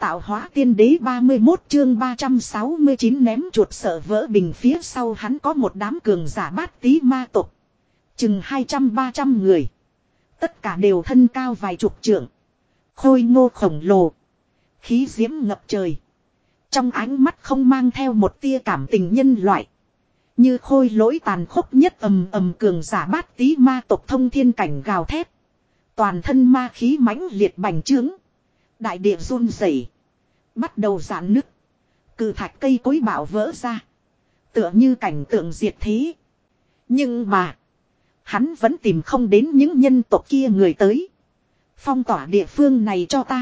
tạo hóa tiên đế 31 chương 369 ném chuột sợ vỡ bình phía sau hắn có một đám cường giả bát tí ma tộc. Chừng 200-300 người. Tất cả đều thân cao vài chục trượng. Khôi ngô khổng lồ. Khí diễm ngập trời. Trong ánh mắt không mang theo một tia cảm tình nhân loại. Như khôi lỗi tàn khốc nhất ầm ầm cường giả bát tí ma tộc thông thiên cảnh gào thét. Toàn thân ma khí mãnh liệt bành trướng. Đại địa run rẩy, bắt đầu rạn nứt. Cự thạch cây cối bạo vỡ ra. Tựa như cảnh tượng diệt thế. Nhưng mà hắn vẫn tìm không đến những nhân tộc kia người tới. Phong tỏa địa phương này cho ta.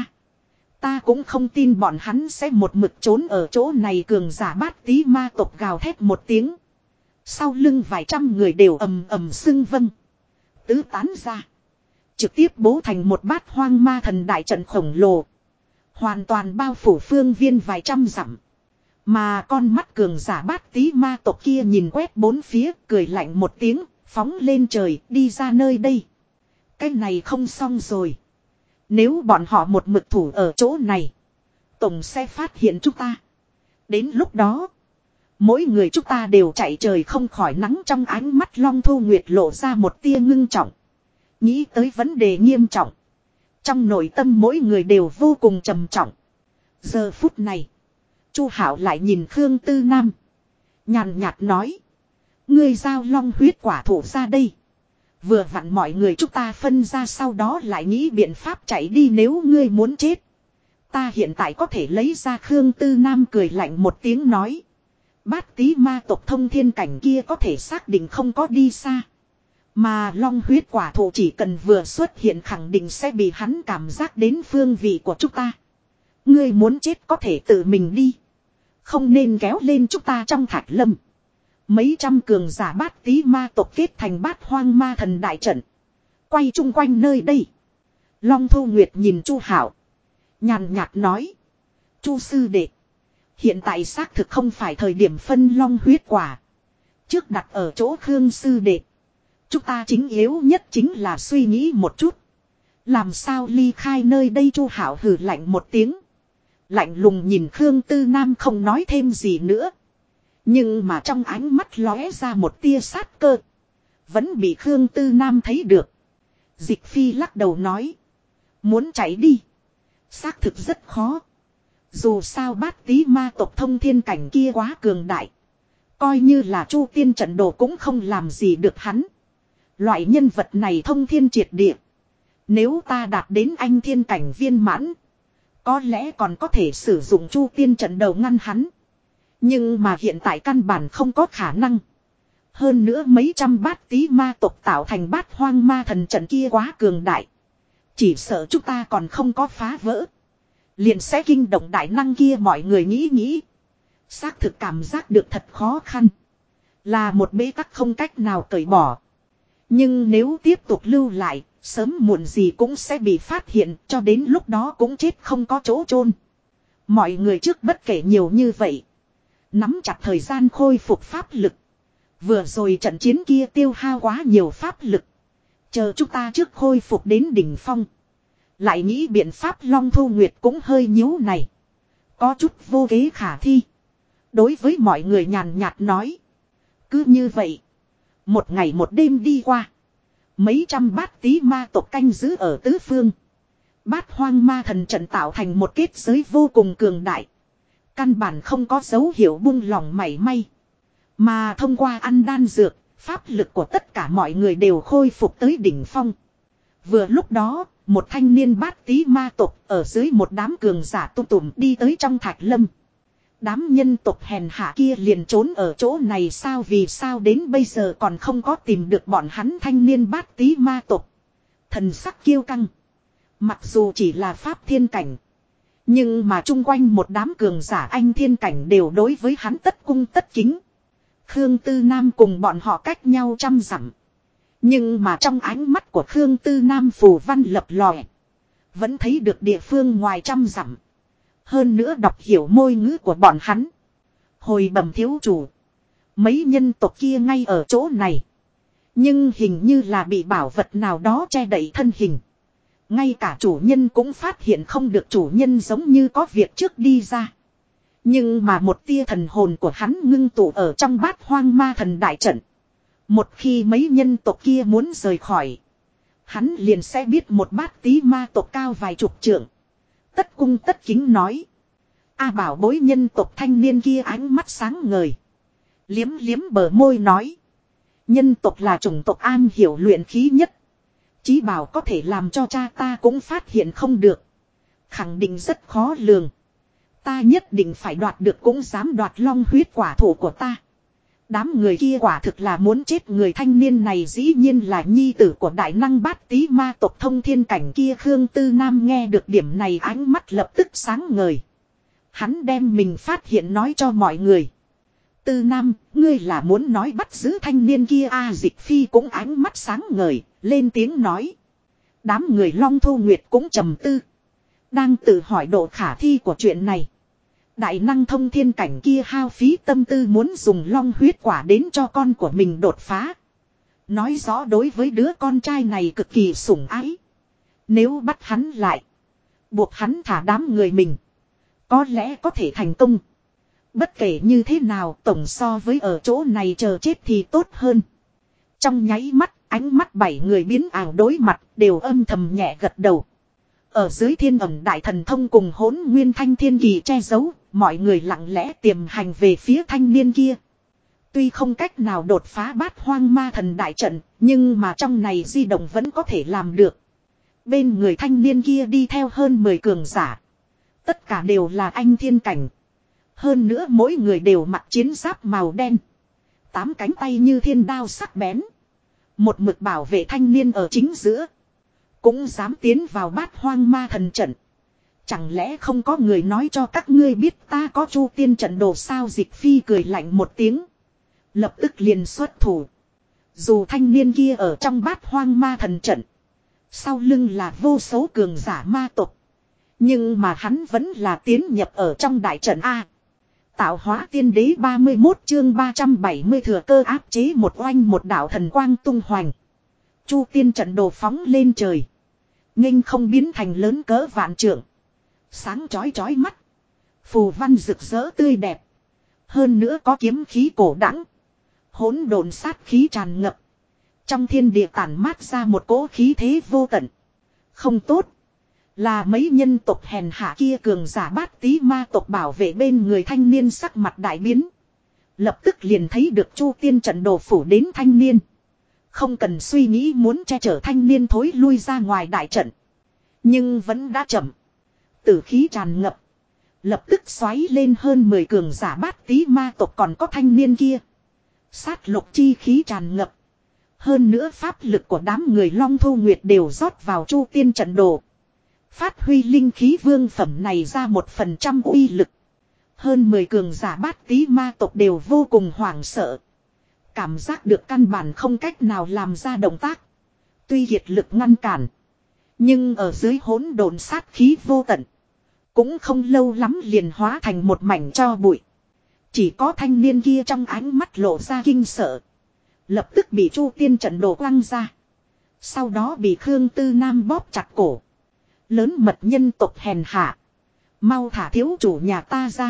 Ta cũng không tin bọn hắn sẽ một mực trốn ở chỗ này. Cường giả bát tí ma tộc gào thét một tiếng. Sau lưng vài trăm người đều ầm ầm xưng vâng. Tứ tán ra. Trực tiếp bố thành một bát hoang ma thần đại trận khổng lồ. Hoàn toàn bao phủ phương viên vài trăm dặm. Mà con mắt cường giả bát tí ma tộc kia nhìn quét bốn phía, cười lạnh một tiếng, phóng lên trời, đi ra nơi đây. Cái này không xong rồi. Nếu bọn họ một mực thủ ở chỗ này, tổng sẽ phát hiện chúng ta. Đến lúc đó, mỗi người chúng ta đều chạy trời không khỏi nắng. Trong ánh mắt Long Thu Nguyệt lộ ra một tia ngưng trọng. Nghĩ tới vấn đề nghiêm trọng. Trong nội tâm mỗi người đều vô cùng trầm trọng. Giờ phút này, Chu Hạo lại nhìn Khương Tư Nam. Nhàn nhạt nói. Ngươi giao long huyết quả thụ ra đây. Vừa vặn mọi người chúng ta phân ra, sau đó lại nghĩ biện pháp chạy đi nếu ngươi muốn chết. Ta hiện tại có thể lấy ra. Khương Tư Nam cười lạnh một tiếng nói. Bát tí ma tộc thông thiên cảnh kia có thể xác định không có đi xa. Mà long huyết quả thụ chỉ cần vừa xuất hiện khẳng định sẽ bị hắn cảm giác đến phương vị của chúng ta. Ngươi muốn chết có thể tự mình đi. Không nên kéo lên chúng ta trong thạch lâm. Mấy trăm cường giả bát tí ma tộc kết thành bát hoang ma thần đại trận. Quay chung quanh nơi đây. Long Thu Nguyệt nhìn Chu Hạo, nhàn nhạt nói. Chu sư đệ, hiện tại xác thực không phải thời điểm phân long huyết quả. Trước đặt ở chỗ Khương sư đệ. Chúng ta chính yếu nhất chính là suy nghĩ một chút. Làm sao ly khai nơi đây. Chu Hạo hừ lạnh một tiếng. Lạnh lùng nhìn Khương Tư Nam không nói thêm gì nữa. Nhưng mà trong ánh mắt lóe ra một tia sát cơ. Vẫn bị Khương Tư Nam thấy được. Dịch Phi lắc đầu nói. Muốn chạy đi. Xác thực rất khó. Dù sao bát tí ma tộc thông thiên cảnh kia quá cường đại. Coi như là Chu tiên trận đồ cũng không làm gì được hắn. Loại nhân vật này thông thiên triệt địa. Nếu ta đạt đến anh thiên cảnh viên mãn, có lẽ còn có thể sử dụng Chu tiên trận đầu ngăn hắn. Nhưng mà hiện tại căn bản không có khả năng. Hơn nữa mấy trăm bát tí ma tộc tạo thành bát hoang ma thần trận kia quá cường đại. Chỉ sợ chúng ta còn không có phá vỡ, liền sẽ kinh động đại năng kia. Mọi người nghĩ. Xác thực cảm giác được thật khó khăn. Là một bế tắc không cách nào cởi bỏ. Nhưng nếu tiếp tục lưu lại, sớm muộn gì cũng sẽ bị phát hiện, cho đến lúc đó cũng chết không có chỗ chôn. Mọi người trước bất kể nhiều như vậy, nắm chặt thời gian khôi phục pháp lực. Vừa rồi trận chiến kia tiêu hao quá nhiều pháp lực. Chờ chúng ta trước khôi phục đến đỉnh phong, lại nghĩ biện pháp. Long Thu Nguyệt cũng hơi nhíu này, có chút vô kế khả thi. Đối với mọi người nhàn nhạt nói. Cứ như vậy, một ngày một đêm đi qua. Mấy trăm bát tí ma tộc canh giữ ở tứ phương. Bát hoang ma thần trận tạo thành một kết giới vô cùng cường đại. Căn bản không có dấu hiệu buông lỏng mảy may. Mà thông qua ăn đan dược, pháp lực của tất cả mọi người đều khôi phục tới đỉnh phong. Vừa lúc đó, một thanh niên bát tí ma tộc ở dưới một đám cường giả tụ tụm đi tới trong thạch lâm. Đám nhân tộc hèn hạ kia liền trốn ở chỗ này sao? Vì sao đến bây giờ còn không có tìm được bọn hắn? Thanh niên bát tí ma tộc thần sắc kiêu căng. Mặc dù chỉ là pháp thiên cảnh, nhưng mà chung quanh một đám cường giả anh thiên cảnh đều đối với hắn tất cung tất kính. Khương Tư Nam cùng bọn họ cách nhau trăm dặm. Nhưng mà trong ánh mắt của Khương Tư Nam phù văn lập lòe, vẫn thấy được địa phương ngoài trăm dặm. Hơn nữa đọc hiểu ngôn ngữ của bọn hắn. Hồi bẩm thiếu chủ, mấy nhân tộc kia ngay ở chỗ này. Nhưng hình như là bị bảo vật nào đó che đậy thân hình. Ngay cả chủ nhân cũng phát hiện không được, chủ nhân giống như có việc trước đi ra. Nhưng mà một tia thần hồn của hắn ngưng tụ ở trong bát hoang ma thần đại trận. Một khi mấy nhân tộc kia muốn rời khỏi, hắn liền sẽ biết một bát tí ma tộc cao vài chục trượng. Tất cung tất kính nói. A bảo bối nhân tộc thanh niên kia ánh mắt sáng ngời. Liếm liếm bờ môi nói. Nhân tộc là chủng tộc an hiểu luyện khí nhất. Chí bảo có thể làm cho cha ta cũng phát hiện không được. Khẳng định rất khó lường. Ta nhất định phải đoạt được, cũng dám đoạt long huyết quả thụ của ta. Đám người kia quả thực là muốn chết. Người thanh niên này dĩ nhiên là nhi tử của đại năng bát tí ma tộc thông thiên cảnh kia. Khương Tư Nam nghe được điểm này ánh mắt lập tức sáng ngời. Hắn đem mình phát hiện nói cho mọi người. Tư Nam, ngươi là muốn nói bắt giữ thanh niên kia a? Dịch Phi cũng ánh mắt sáng ngời, lên tiếng nói. Đám người Long Thu Nguyệt cũng trầm tư. Đang tự hỏi độ khả thi của chuyện này. Đại năng thông thiên cảnh kia hao phí tâm tư muốn dùng long huyết quả đến cho con của mình đột phá. Nói rõ đối với đứa con trai này cực kỳ sủng ái. Nếu bắt hắn lại, buộc hắn thả đám người mình, có lẽ có thể thành công. Bất kể như thế nào, tổng so với ở chỗ này chờ chết thì tốt hơn. Trong nháy mắt, ánh mắt 7 người biến ảo đối mặt, đều âm thầm nhẹ gật đầu. Ở dưới thiên ẩm đại thần thông cùng hỗn nguyên thanh thiên kỳ che giấu, mọi người lặng lẽ tiềm hành về phía thanh niên kia. Tuy không cách nào đột phá bát hoang ma thần đại trận, nhưng mà trong này di động vẫn có thể làm được. Bên người thanh niên kia đi theo hơn 10 cường giả. Tất cả đều là anh thiên cảnh. Hơn nữa mỗi người đều mặc chiến giáp màu đen. 8 cánh tay như thiên đao sắc bén. Một mực bảo vệ thanh niên ở chính giữa. Cũng dám tiến vào bát hoang ma thần trận. Chẳng lẽ không có người nói cho các ngươi biết ta có chu tiên trận đồ sao? Dịch Phi cười lạnh một tiếng. Lập tức liền xuất thủ. Dù thanh niên kia ở trong bát hoang ma thần trận, sau lưng là vô số cường giả ma tộc, nhưng mà hắn vẫn là tiến nhập ở trong đại trận A. Tạo hóa tiên đế 31 chương 370 thừa cơ áp chế một oanh, một đạo thần quang tung hoành. Chu tiên trận đồ phóng lên trời. Nghênh không biến thành lớn cỡ vạn trượng. Sáng chói chói mắt. Phù văn rực rỡ tươi đẹp. Hơn nữa có kiếm khí cổ đẳng. Hỗn độn sát khí tràn ngập. Trong thiên địa tản mát ra một cỗ khí thế vô tận. Không tốt. Là mấy nhân tộc hèn hạ kia cường giả bát tí ma tộc bảo vệ bên người thanh niên sắc mặt đại biến. Lập tức liền thấy được chu tiên trận đồ phủ đến thanh niên. Không cần suy nghĩ muốn che chở thanh niên thối lui ra ngoài đại trận. Nhưng vẫn đã chậm. Tử khí tràn ngập. Lập tức xoáy lên hơn 10 cường giả bát tí ma tộc, còn có thanh niên kia. Sát lục chi khí tràn ngập. Hơn nữa pháp lực của đám người Long Thu Nguyệt đều rót vào chu tiên trận đồ. Phát huy linh khí vương phẩm này ra 1% uy lực. Hơn 10 cường giả bát tí ma tộc đều vô cùng hoảng sợ. Cảm giác được căn bản không cách nào làm ra động tác. Tuy kiệt lực ngăn cản, nhưng ở dưới hỗn độn sát khí vô tận, cũng không lâu lắm liền hóa thành một mảnh tro bụi. Chỉ có thanh niên kia trong ánh mắt lộ ra kinh sợ. Lập tức bị chu tiên trận đồ quăng ra. Sau đó bị Khương Tư Nam bóp chặt cổ. Lớn mật nhân tộc hèn hạ. Mau thả thiếu chủ nhà ta ra.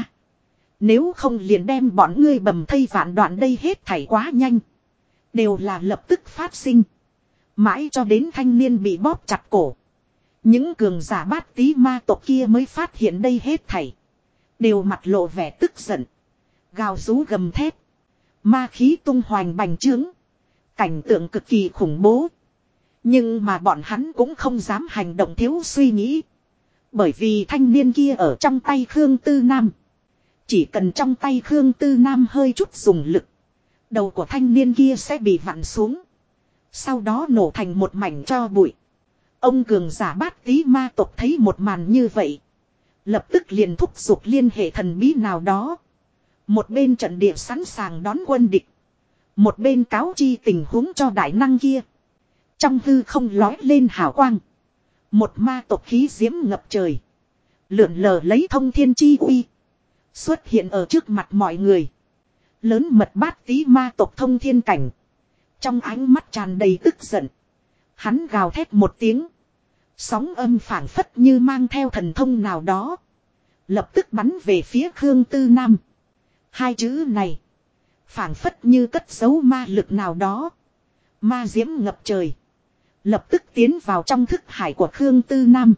Nếu không liền đem bọn ngươi bầm thây vạn đoạn. Đây hết thảy quá nhanh. Đều là lập tức phát sinh. Mãi cho đến thanh niên bị bóp chặt cổ. Những cường giả bát tí ma tộc kia mới phát hiện đây hết thảy. Đều mặt lộ vẻ tức giận. Gào rú gầm thét. Ma khí tung hoành bành trướng. Cảnh tượng cực kỳ khủng bố. Nhưng mà bọn hắn cũng không dám hành động thiếu suy nghĩ. Bởi vì thanh niên kia ở trong tay Khương Tư Nam. Chỉ cần trong tay Khương Tư Nam hơi chút dùng lực, đầu của thanh niên kia sẽ bị vặn xuống. Sau đó nổ thành một mảnh tro bụi. Ông cường giả bát tí ma tộc thấy một màn như vậy, lập tức liền thúc giục liên hệ thần bí nào đó. Một bên trận địa sẵn sàng đón quân địch, một bên cáo chi tình huống cho đại năng kia. Trong hư không lói lên hào quang. Một ma tộc khí diễm ngập trời, lượn lờ lấy thông thiên chi uy, xuất hiện ở trước mặt mọi người. Lớn mật bát tí ma tộc thông thiên cảnh, trong ánh mắt tràn đầy tức giận. Hắn gào thét một tiếng, Sóng âm phảng phất như mang theo thần thông nào đó. Lập tức bắn về phía Khương Tư Nam. Hai chữ này. Phảng phất như cất giấu ma lực nào đó. Ma diễm ngập trời. Lập tức tiến vào trong thức hải của Khương Tư Nam.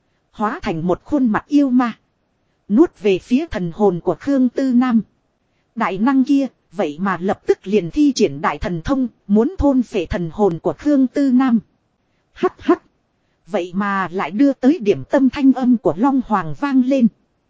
Hóa thành một khuôn mặt yêu ma. Nuốt về phía thần hồn của Khương Tư Nam. Đại năng kia, vậy mà lập tức liền thi triển đại thần thông, muốn thôn phệ thần hồn của Khương Tư Nam. Hắc hắc. Vậy mà lại đưa tới điểm tâm thanh âm của Long Hoàng vang lên.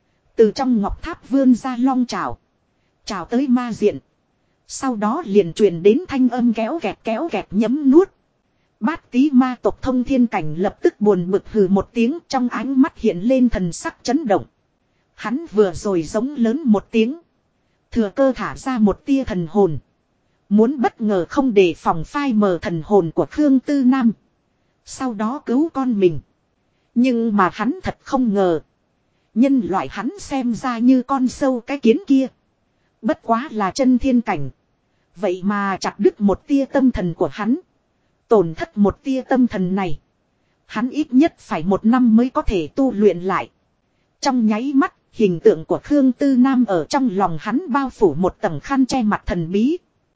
Từ trong ngọc tháp vươn ra long trào. Trào tới ma diện. Sau đó liền truyền đến thanh âm kéo kẹt nhấm nuốt. Bát tí ma tộc Thông Thiên Cảnh lập tức buồn bực hừ một tiếng, trong ánh mắt hiện lên thần sắc chấn động. Hắn vừa rồi giống lớn một tiếng. Thừa cơ thả ra một tia thần hồn. Muốn bất ngờ không đề phòng phai mờ thần hồn của Khương Tư Nam. Sau đó cứu con mình. Nhưng mà hắn thật không ngờ. Nhân loại hắn xem ra như con sâu cái kiến kia. Bất quá là chân thiên cảnh. Vậy mà chặt đứt một tia tâm thần của hắn. Tổn thất một tia tâm thần này. Hắn ít nhất phải 1 năm mới có thể tu luyện lại. Trong nháy mắt, hình tượng của Khương Tư Nam ở trong lòng hắn bao phủ một tầng khăn che mặt thần bí.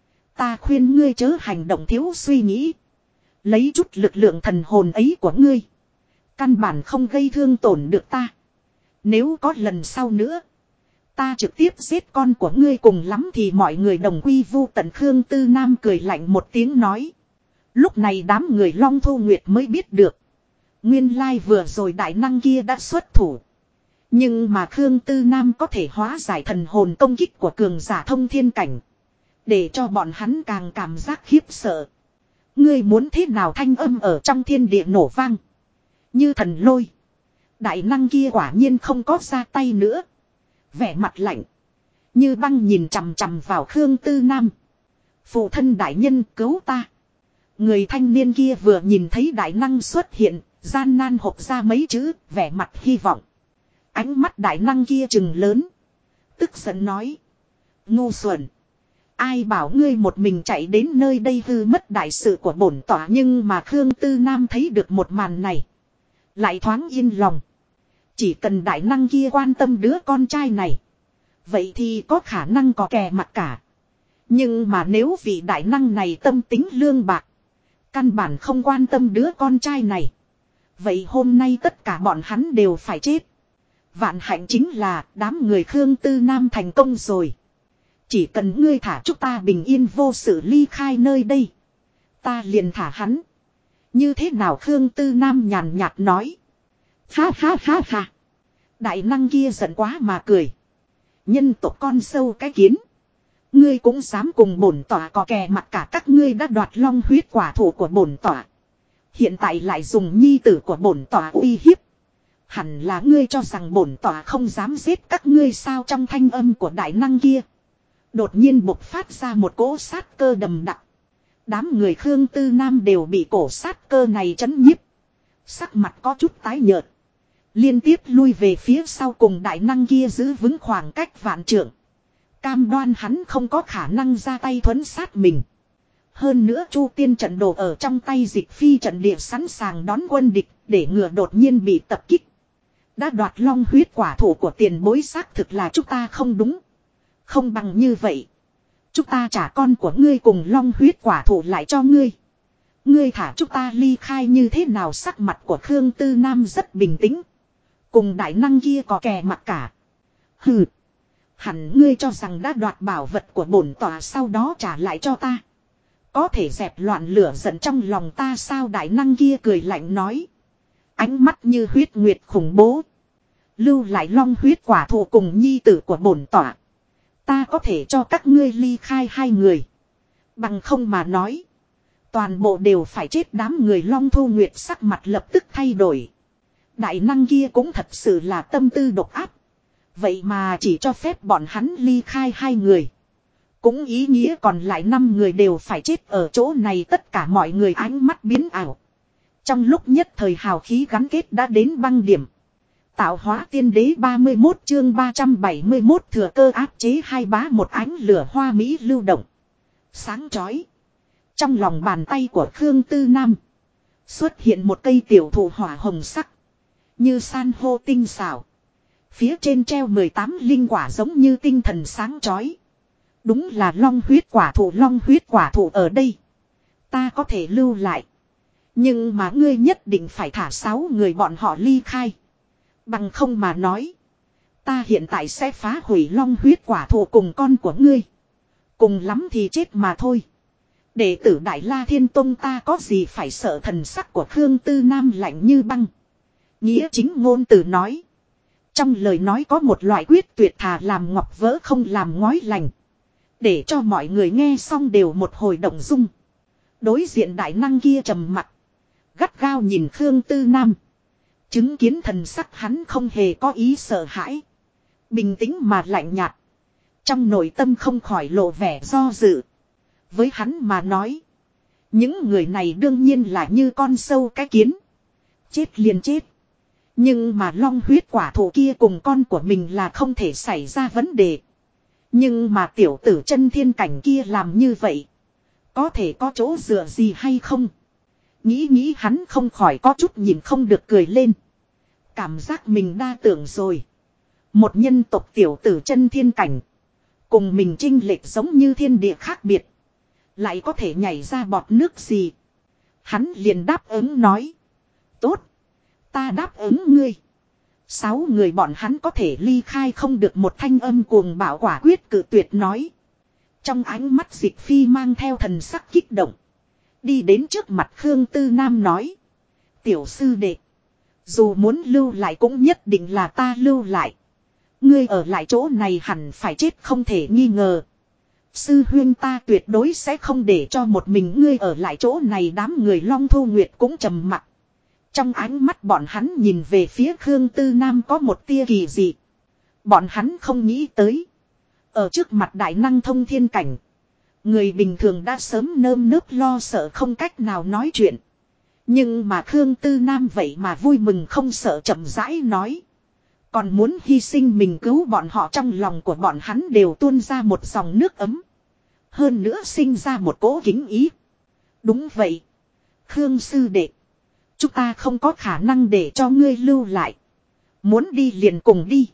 Ta khuyên ngươi chớ hành động thiếu suy nghĩ. Lấy chút lực lượng thần hồn ấy của ngươi. Căn bản không gây thương tổn được ta. Nếu có lần sau nữa. Ta trực tiếp giết con của ngươi, cùng lắm thì mọi người đồng quy vu tận. Khương Tư Nam cười lạnh một tiếng nói. Lúc này đám người Long Thu Nguyệt mới biết được. Nguyên lai vừa rồi đại năng kia đã xuất thủ. Nhưng mà Khương Tư Nam có thể hóa giải thần hồn công kích của cường giả Thông Thiên Cảnh. Để cho bọn hắn càng cảm giác khiếp sợ. Ngươi muốn thế nào? Thanh âm ở trong thiên địa nổ vang. Như thần lôi. Đại năng kia quả nhiên không có ra tay nữa. Vẻ mặt lạnh. Như băng nhìn chằm chằm vào Khương Tư Nam. Phụ thân đại nhân cứu ta. Người thanh niên kia vừa nhìn thấy đại năng xuất hiện. Gian nan hộp ra mấy chữ. Vẻ mặt hy vọng. Ánh mắt đại năng kia trừng lớn. Tức giận nói. Ngu xuẩn. Ai bảo ngươi một mình chạy đến nơi đây hư mất đại sự của bổn tỏa. Nhưng mà Khương Tư Nam thấy được một màn này. Lại thoáng yên lòng. Chỉ cần đại năng kia quan tâm đứa con trai này. Vậy thì có khả năng có kè mặt cả. Nhưng mà nếu vị đại năng này tâm tính lương bạc. Căn bản không quan tâm đứa con trai này. Vậy hôm nay tất cả bọn hắn đều phải chết. Vạn hạnh chính là đám người Khương Tư Nam thành công rồi. Chỉ cần ngươi thả chúng ta bình yên vô sự ly khai nơi đây. Ta liền thả hắn. Như thế nào? Khương Tư Nam nhàn nhạt nói. Ha ha ha ha. Đại năng kia giận quá mà cười. Nhân tộc con sâu cái kiến. Ngươi cũng dám cùng bổn tỏa có kè mặt cả. Các ngươi đã đoạt long huyết quả thụ của bổn tỏa. Hiện tại lại dùng nhi tử của bổn tỏa uy hiếp. Hẳn là ngươi cho rằng bổn tỏa không dám giết các ngươi sao? Trong thanh âm của đại năng kia. Đột nhiên bộc phát ra một cỗ sát cơ đầm đặc. Đám người Khương Tư Nam đều bị cổ sát cơ này chấn nhiếp. Sắc mặt có chút tái nhợt. Liên tiếp lui về phía sau, cùng đại năng kia giữ vững khoảng cách vạn trượng. Cam đoan hắn không có khả năng ra tay thuấn sát mình. Hơn nữa Chu Tiên trận đồ ở trong tay Dịch Phi trận địa sẵn sàng đón quân địch, để ngừa đột nhiên bị tập kích. Đã đoạt long huyết quả thụ của tiền bối, xác thực là chúng ta không đúng. Không bằng như vậy. Chúng ta trả con của ngươi cùng long huyết quả thụ lại cho ngươi. Ngươi thả chúng ta ly khai như thế nào? Sắc mặt của Khương Tư Nam rất bình tĩnh. Cùng đại năng kia có kè mặt cả. Hừ. Hẳn ngươi cho rằng đã đoạt bảo vật của bổn tỏa sau đó trả lại cho ta. Có thể dẹp loạn lửa giận trong lòng ta sao? Đại năng kia cười lạnh nói. Ánh mắt như huyết nguyệt khủng bố. Lưu lại long huyết quả thụ cùng nhi tử của bổn tỏa. Ta có thể cho các ngươi ly khai 2 người. Bằng không mà nói. Toàn bộ đều phải chết. Đám người Long Thu Nguyệt sắc mặt lập tức thay đổi. Đại năng kia cũng thật sự là tâm tư độc ác. Vậy mà chỉ cho phép bọn hắn ly khai 2 người. Cũng ý nghĩa còn lại 5 người đều phải chết ở chỗ này. Tất cả mọi người ánh mắt biến ảo. Trong lúc nhất thời hào khí gắn kết đã đến băng điểm. Tạo hóa tiên đế 31 chương 371 thừa cơ áp chế hai bá. Một ánh lửa hoa mỹ lưu động. Sáng chói. Trong lòng bàn tay của Khương Tư Nam. Xuất hiện một cây tiểu thụ hỏa hồng sắc. Như san hô tinh xảo. Phía trên treo 18 linh quả giống như tinh thần sáng chói. Đúng là long huyết quả thụ ở đây. Ta có thể lưu lại. Nhưng mà ngươi nhất định phải thả 6 người bọn họ ly khai. Bằng không mà nói. Ta hiện tại sẽ phá hủy long huyết quả thụ cùng con của ngươi. Cùng lắm thì chết mà thôi. Đệ tử Đại La Thiên Tông ta có gì phải sợ. Thần sắc của Khương Tư Nam lạnh như băng. Nghĩa chính ngôn từ nói. Trong lời nói có một loại quyết tuyệt thà làm ngọc vỡ không làm ngói lành. Để cho mọi người nghe xong đều một hồi động dung. Đối diện đại năng kia trầm mặt. Gắt gao nhìn Khương Tư Nam. Chứng kiến thần sắc hắn không hề có ý sợ hãi. Bình tĩnh mà lạnh nhạt. Trong nội tâm không khỏi lộ vẻ do dự. Với hắn mà nói. Những người này đương nhiên là như con sâu cái kiến. Chết liền chết. Nhưng mà long huyết quả thụ kia cùng con của mình là không thể xảy ra vấn đề. Nhưng mà tiểu tử chân thiên cảnh kia làm như vậy. Có thể có chỗ dựa gì hay không? Nghĩ hắn không khỏi có chút nhìn không được cười lên. Cảm giác mình đa tưởng rồi. Một nhân tộc tiểu tử chân thiên cảnh. Cùng mình chênh lệch giống như thiên địa khác biệt. Lại có thể nhảy ra bọt nước gì? Hắn liền đáp ứng nói. Tốt. Ta đáp ứng ngươi. 6 người bọn hắn có thể ly khai không được một thanh âm cuồng bạo quả quyết cự tuyệt nói. Trong ánh mắt Dịch Phi mang theo thần sắc kích động. Đi đến trước mặt Khương Tư Nam nói. Tiểu sư đệ. Dù muốn lưu lại cũng nhất định là ta lưu lại. Ngươi ở lại chỗ này hẳn phải chết không thể nghi ngờ. Sư huyên ta tuyệt đối sẽ không để cho một mình ngươi ở lại chỗ này. Đám người Long Thu Nguyệt cũng trầm mặc. Trong ánh mắt bọn hắn nhìn về phía Khương Tư Nam có một tia kỳ dị. Bọn hắn không nghĩ tới. Ở trước mặt đại năng thông thiên cảnh. Người bình thường đã sớm nơm nớp lo sợ không cách nào nói chuyện. Nhưng mà Khương Tư Nam vậy mà vui mừng không sợ chậm rãi nói. Còn muốn hy sinh mình cứu bọn họ, trong lòng của bọn hắn đều tuôn ra một dòng nước ấm. Hơn nữa sinh ra một cỗ kính ý. Đúng vậy. Khương sư đệ. Chúng ta không có khả năng để cho ngươi lưu lại. Muốn đi liền cùng đi.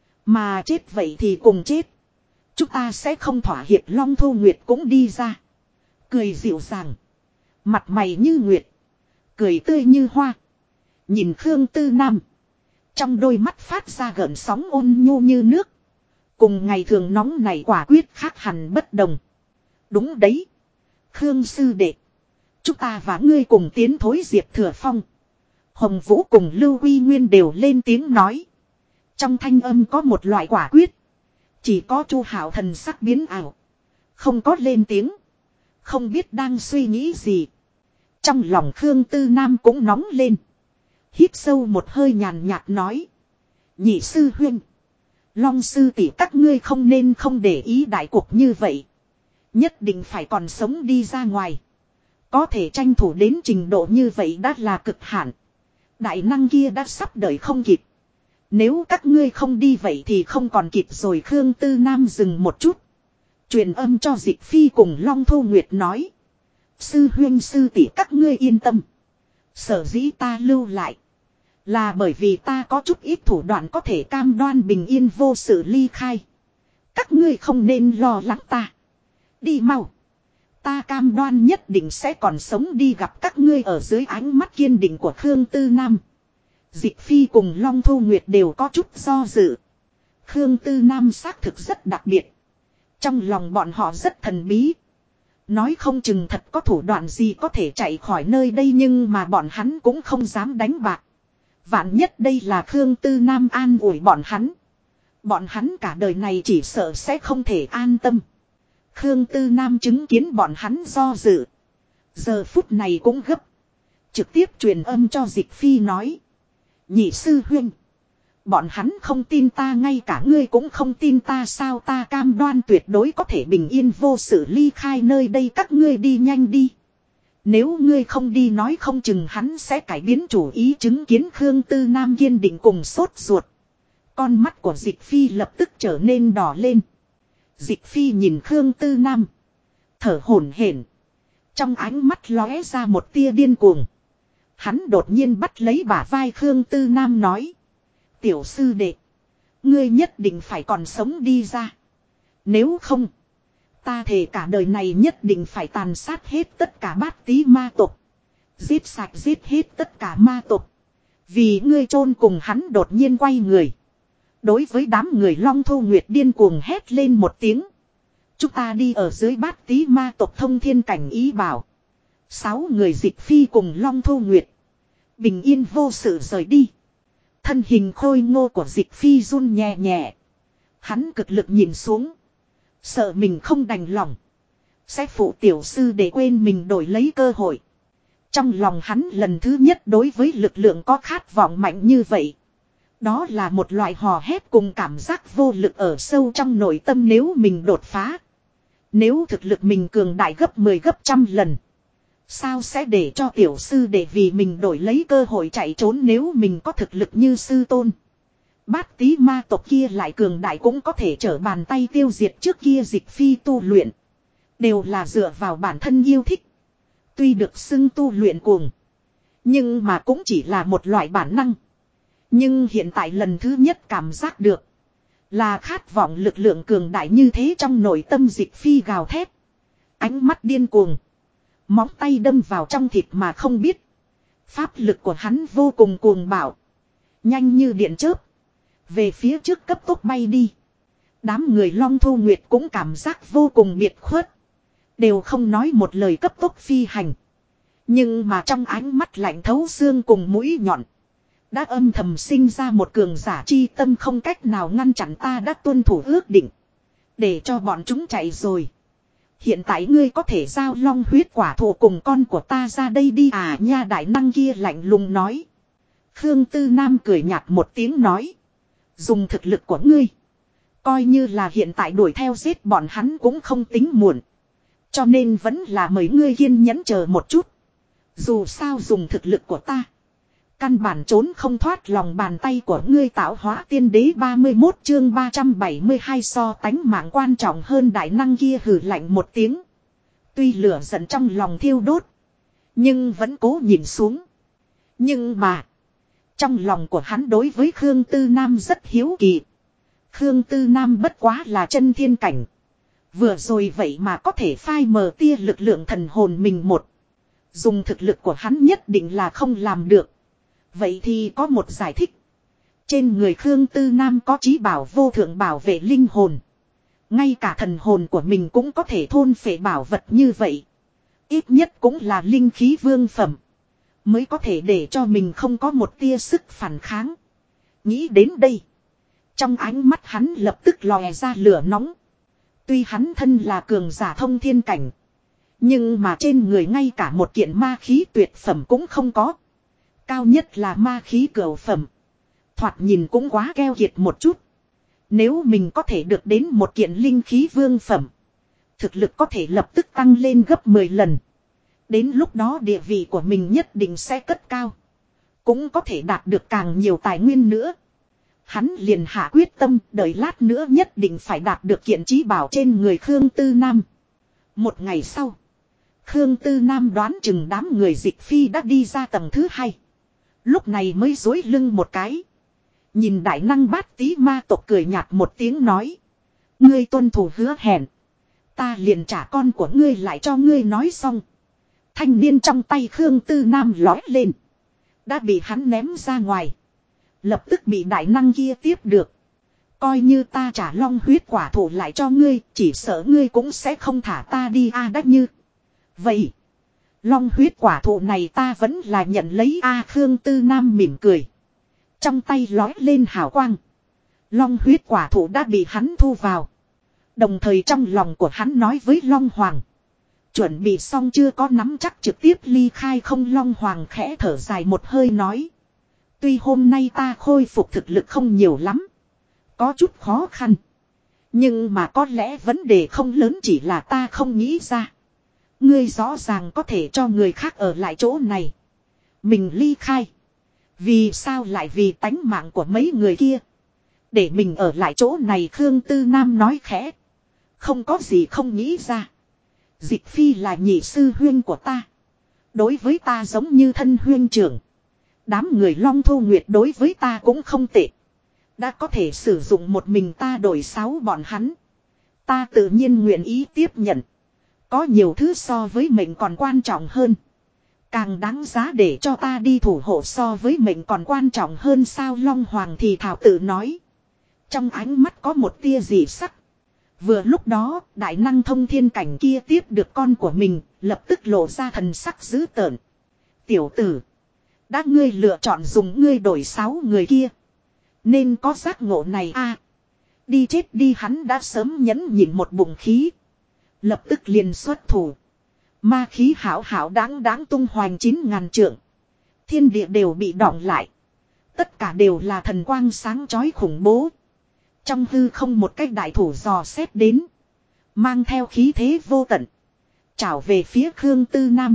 Mà chết vậy thì cùng chết. Chúng ta sẽ không thỏa hiệp. Long Thu Nguyệt cũng đi ra. Cười dịu dàng. Mặt mày như nguyệt. Cười tươi như hoa. Nhìn Khương Tư Nam. Trong đôi mắt phát ra gợn sóng ôn nhu như nước. Cùng ngày thường nóng này quả quyết khác hẳn bất đồng. Đúng đấy. Khương sư đệ. Chúng ta và ngươi cùng tiến thối Diệp Thừa Phong. Hồng Vũ cùng Lưu Huy Nguyên đều lên tiếng nói. Trong thanh âm có một loại quả quyết. Chỉ có Chu Hạo thần sắc biến ảo. Không có lên tiếng. Không biết đang suy nghĩ gì. Trong lòng Khương Tư Nam cũng nóng lên. Hít sâu một hơi nhàn nhạt nói. Nhị sư huynh. Long sư tỷ các ngươi không nên không để ý đại cuộc như vậy. Nhất định phải còn sống đi ra ngoài. Có thể tranh thủ đến trình độ như vậy đã là cực hạn. Đại năng kia đã sắp đợi không kịp. Nếu các ngươi không đi vậy thì không còn kịp rồi. Khương Tư Nam dừng một chút. Truyền âm cho Dịch Phi cùng Long Thu Nguyệt nói. Sư huynh sư tỷ các ngươi yên tâm. Sở dĩ ta lưu lại. Là bởi vì ta có chút ít thủ đoạn có thể cam đoan bình yên vô sự ly khai. Các ngươi không nên lo lắng ta. Đi mau. Ta cam đoan nhất định sẽ còn sống đi gặp các ngươi. Ở dưới ánh mắt kiên định của Khương Tư Nam. Dịch Phi cùng Long Thu Nguyệt đều có chút do dự. Khương Tư Nam xác thực rất đặc biệt. Trong lòng bọn họ rất thần bí. Nói không chừng thật có thủ đoạn gì có thể chạy khỏi nơi đây, nhưng mà bọn hắn cũng không dám đánh bạc. Vạn nhất đây là Khương Tư Nam an ủi bọn hắn. Bọn hắn cả đời này chỉ sợ sẽ không thể an tâm. Khương Tư Nam chứng kiến bọn hắn do dự. Giờ phút này cũng gấp. Trực tiếp truyền âm cho Dịch Phi nói. Nhị sư huynh. Bọn hắn không tin ta, ngay cả ngươi cũng không tin ta sao? Ta cam đoan tuyệt đối có thể bình yên vô sự ly khai nơi đây. Các ngươi đi nhanh đi. Nếu ngươi không đi nói không chừng hắn sẽ cải biến chủ ý. Chứng kiến Khương Tư Nam kiên định cùng sốt ruột. Con mắt của Dịch Phi lập tức trở nên đỏ lên. Dịch Phi nhìn Khương Tư Nam. Thở hổn hển. Trong ánh mắt lóe ra một tia điên cuồng. Hắn đột nhiên bắt lấy bả vai Khương Tư Nam nói. Tiểu sư đệ. Ngươi nhất định phải còn sống đi ra. Nếu không. Ta thề cả đời này nhất định phải tàn sát hết tất cả bát tí ma tộc. Giết sạch giết hết tất cả ma tộc. Vì ngươi chôn cùng hắn đột nhiên quay người. Đối với đám người Long Thu Nguyệt điên cuồng hét lên một tiếng. Chúng ta đi ở dưới bát tí ma tộc thông thiên cảnh ý bảo. 6 người Dịch Phi cùng Long Thu Nguyệt. Bình yên vô sự rời đi. Thân hình khôi ngô của Dịch Phi run nhẹ nhẹ. Hắn cực lực nhìn xuống. Sợ mình không đành lòng. Sẽ phụ tiểu sư để quên mình đổi lấy cơ hội. Trong lòng hắn lần thứ nhất đối với lực lượng có khát vọng mạnh như vậy. Đó là một loại hò hét cùng cảm giác vô lực ở sâu trong nội tâm nếu mình đột phá. Nếu thực lực mình cường đại gấp 10 gấp trăm lần. Sao sẽ để cho tiểu sư để vì mình đổi lấy cơ hội chạy trốn nếu mình có thực lực như sư tôn. Bát tí ma tộc kia lại cường đại cũng có thể trở bàn tay tiêu diệt trước kia Dịch Phi tu luyện. Đều là dựa vào bản thân yêu thích. Tuy được xưng tu luyện cuồng. Nhưng mà cũng chỉ là một loại bản năng. Nhưng hiện tại lần thứ nhất cảm giác được. Là khát vọng lực lượng cường đại như thế trong nội tâm Dịch Phi gào thét. Ánh mắt điên cuồng. Móng tay đâm vào trong thịt mà không biết. Pháp lực của hắn vô cùng cuồng bạo. Nhanh như điện chớp. Về phía trước cấp tốc bay đi. Đám người Long Thu Nguyệt cũng cảm giác vô cùng biệt khuất. Đều không nói một lời cấp tốc phi hành. Nhưng mà trong ánh mắt lạnh thấu xương cùng mũi nhọn. Đã âm thầm sinh ra một cường giả chi tâm không cách nào ngăn chặn ta đã tuân thủ ước định. Để cho bọn chúng chạy rồi. Hiện tại ngươi có thể giao long huyết quả thụ cùng con của ta ra đây đi à nha đại năng kia lạnh lùng nói. Khương Tư Nam cười nhạt một tiếng nói. Dùng thực lực của ngươi. Coi như là hiện tại đuổi theo giết bọn hắn cũng không tính muộn. Cho nên vẫn là mấy ngươi kiên nhẫn chờ một chút. Dù sao dùng thực lực của ta. Căn bản trốn không thoát lòng bàn tay của ngươi tạo hóa tiên đế 31 chương 372 so tánh mạng quan trọng hơn đại năng kia hừ lạnh một tiếng. Tuy lửa giận trong lòng thiêu đốt. Nhưng vẫn cố nhìn xuống. Nhưng mà. Trong lòng của hắn đối với Khương Tư Nam rất hiếu kỳ. Khương Tư Nam bất quá là chân thiên cảnh. Vừa rồi vậy mà có thể phai mờ tia lực lượng thần hồn mình một. Dùng thực lực của hắn nhất định là không làm được. Vậy thì có một giải thích. Trên người Khương Tư Nam có chí bảo vô thượng bảo vệ linh hồn. Ngay cả thần hồn của mình cũng có thể thôn phệ bảo vật như vậy. Ít nhất cũng là linh khí vương phẩm. Mới có thể để cho mình không có một tia sức phản kháng. Nghĩ đến đây. Trong ánh mắt hắn lập tức lòe ra lửa nóng. Tuy hắn thân là cường giả thông thiên cảnh. Nhưng mà trên người ngay cả một kiện ma khí tuyệt phẩm cũng không có. Cao nhất là ma khí cửu phẩm. Thoạt nhìn cũng quá keo kiệt một chút. Nếu mình có thể được đến một kiện linh khí vương phẩm. Thực lực có thể lập tức tăng lên gấp 10 lần. Đến lúc đó địa vị của mình nhất định sẽ cất cao. Cũng có thể đạt được càng nhiều tài nguyên nữa. Hắn liền hạ quyết tâm đợi lát nữa nhất định phải đạt được kiện chí bảo trên người Khương Tư Nam. Một ngày sau. Khương Tư Nam đoán chừng đám người Dịch Phi đã đi ra tầng thứ 2. Lúc này mới dối lưng một cái. Nhìn đại năng bát tí ma tộc cười nhạt một tiếng nói. Ngươi tuân thủ hứa hẹn. Ta liền trả con của ngươi lại cho ngươi nói xong. Thanh niên trong tay Khương Tư Nam lói lên. Đã bị hắn ném ra ngoài. Lập tức bị đại năng kia tiếp được. Coi như ta trả long huyết quả thụ lại cho ngươi. Chỉ sợ ngươi cũng sẽ không thả ta đi a đắc như. Vậy. Long huyết quả thụ này ta vẫn là nhận lấy a Khương Tư Nam mỉm cười. Trong tay lói lên hào quang. Long huyết quả thụ đã bị hắn thu vào. Đồng thời trong lòng của hắn nói với Long Hoàng. Chuẩn bị xong chưa có nắm chắc trực tiếp ly khai không Long Hoàng khẽ thở dài một hơi nói. Tuy hôm nay ta khôi phục thực lực không nhiều lắm. Có chút khó khăn. Nhưng mà có lẽ vấn đề không lớn chỉ là ta không nghĩ ra. Ngươi rõ ràng có thể cho người khác ở lại chỗ này. Mình ly khai. Vì sao lại vì tánh mạng của mấy người kia. Để mình ở lại chỗ này Khương Tư Nam nói khẽ. Không có gì không nghĩ ra. Dịch Phi là nhị sư huyên của ta. Đối với ta giống như thân huyên trưởng. Đám người Long Thu Nguyệt đối với ta cũng không tệ. Đã có thể sử dụng một mình ta đổi 6 bọn hắn. Ta tự nhiên nguyện ý tiếp nhận. Có nhiều thứ so với mình còn quan trọng hơn. Càng đáng giá để cho ta đi thủ hộ so với mình còn quan trọng hơn sao Long Hoàng thì thảo tự nói. Trong ánh mắt có một tia dị sắc. Vừa lúc đó, đại năng thông thiên cảnh kia tiếp được con của mình, lập tức lộ ra thần sắc dữ tợn. Tiểu tử, đã ngươi lựa chọn dùng ngươi đổi 6 người kia. Nên có giác ngộ này a. Đi chết đi hắn đã sớm nhẫn nhịn một bụng khí. Lập tức liền xuất thủ. Ma khí hảo hảo đáng tung hoành 9.000 trượng. Thiên địa đều bị đọng lại. Tất cả đều là thần quang sáng chói khủng bố. Trong hư không một cái đại thủ dò xét đến. Mang theo khí thế vô tận. Trảo về phía Khương Tư Nam.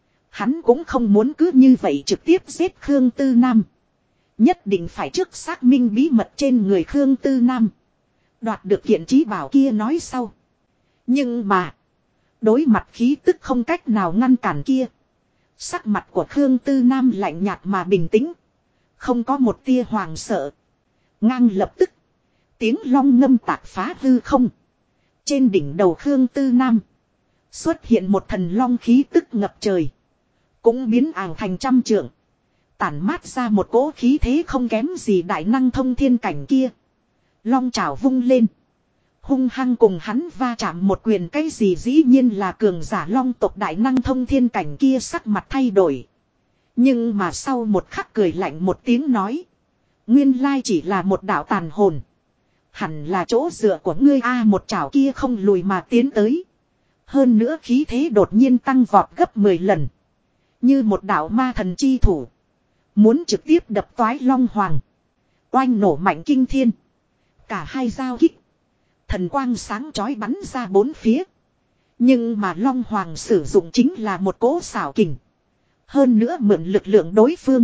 Hắn cũng không muốn cứ như vậy trực tiếp giết Khương Tư Nam. Nhất định phải trước xác minh bí mật trên người Khương Tư Nam. Đoạt được kiện trí bảo kia nói sau. Nhưng mà. Đối mặt khí tức không cách nào ngăn cản kia. Sắc mặt của Khương Tư Nam lạnh nhạt mà bình tĩnh. Không có một tia hoàng sợ. Ngang lập tức. Tiếng long ngâm tạc phá hư không. Trên đỉnh đầu Khương Tư Nam. Xuất hiện một thần long khí tức ngập trời. Cũng biến ảo thành trăm trượng. Tản mát ra một cỗ khí thế không kém gì đại năng thông thiên cảnh kia. Long chảo vung lên. Hung hăng cùng hắn va chạm một quyền cái gì dĩ nhiên là cường giả long tộc đại năng thông thiên cảnh kia sắc mặt thay đổi. Nhưng mà sau một khắc cười lạnh một tiếng nói. Nguyên lai chỉ là một đạo tàn hồn. Hẳn là chỗ dựa của ngươi a một chảo kia không lùi mà tiến tới. Hơn nữa khí thế đột nhiên tăng vọt gấp 10 lần. Như một đạo ma thần chi thủ. Muốn trực tiếp đập toái Long Hoàng. Oanh nổ mạnh kinh thiên. Cả hai giao kích. Thần quang sáng chói bắn ra bốn phía. Nhưng mà Long Hoàng sử dụng chính là một cỗ xảo kình. Hơn nữa mượn lực lượng đối phương.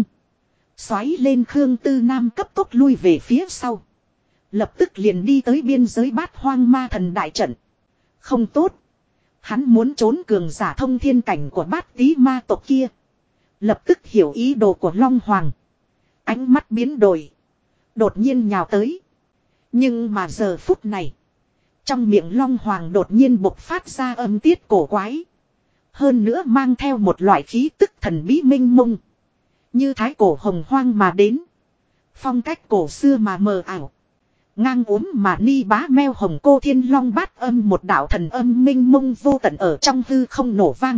Xoáy lên Khương Tư Nam cấp tốc lui về phía sau. Lập tức liền đi tới biên giới Bát Hoang Ma Thần đại trận. Không tốt. Hắn muốn trốn cường giả thông thiên cảnh của Bát Tý ma tộc kia. Lập tức hiểu ý đồ của Long Hoàng. Ánh mắt biến đổi. Đột nhiên nhào tới. Nhưng mà giờ phút này. Trong miệng Long Hoàng đột nhiên bộc phát ra âm tiết cổ quái. Hơn nữa mang theo một loại khí tức thần bí minh mông. Như thái cổ hồng hoang mà đến. Phong cách cổ xưa mà mờ ảo. Ngang úm mà ni bá meo hồng cô thiên long bát âm một đạo thần âm minh mông vô tận ở trong hư không nổ vang.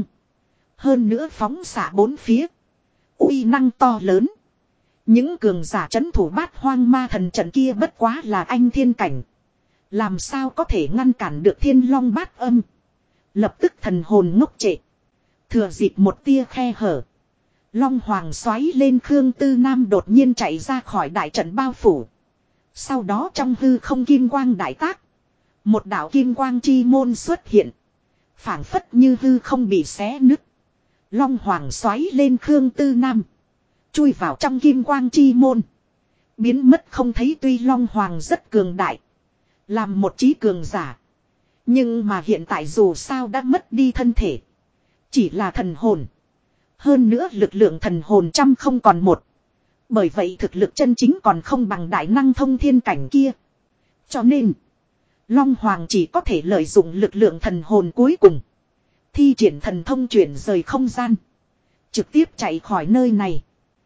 Hơn nữa phóng xạ bốn phía. Uy năng to lớn. Những cường giả trấn thủ Bát Hoang Ma Thần trận kia bất quá là anh thiên cảnh. Làm sao có thể ngăn cản được thiên long bát âm. Lập tức thần hồn ngốc trệ. Thừa dịp một tia khe hở. Long Hoàng xoáy lên Khương Tư Nam đột nhiên chạy ra khỏi đại trận bao phủ. Sau đó trong hư không kim quang đại tác. Một đạo kim quang chi môn xuất hiện. Phảng phất như hư không bị xé nứt. Long Hoàng xoáy lên Khương Tư Nam. Chui vào trong kim quang chi môn. Biến mất không thấy tuy Long Hoàng rất cường đại. Làm một trí cường giả. Nhưng mà hiện tại dù sao đã mất đi thân thể. Chỉ là thần hồn. Hơn nữa lực lượng thần hồn trăm không còn một. Bởi vậy thực lực chân chính còn không bằng đại năng thông thiên cảnh kia. Cho nên. Long Hoàng chỉ có thể lợi dụng lực lượng thần hồn cuối cùng. Thi triển thần thông chuyển rời không gian. Trực tiếp chạy khỏi nơi này.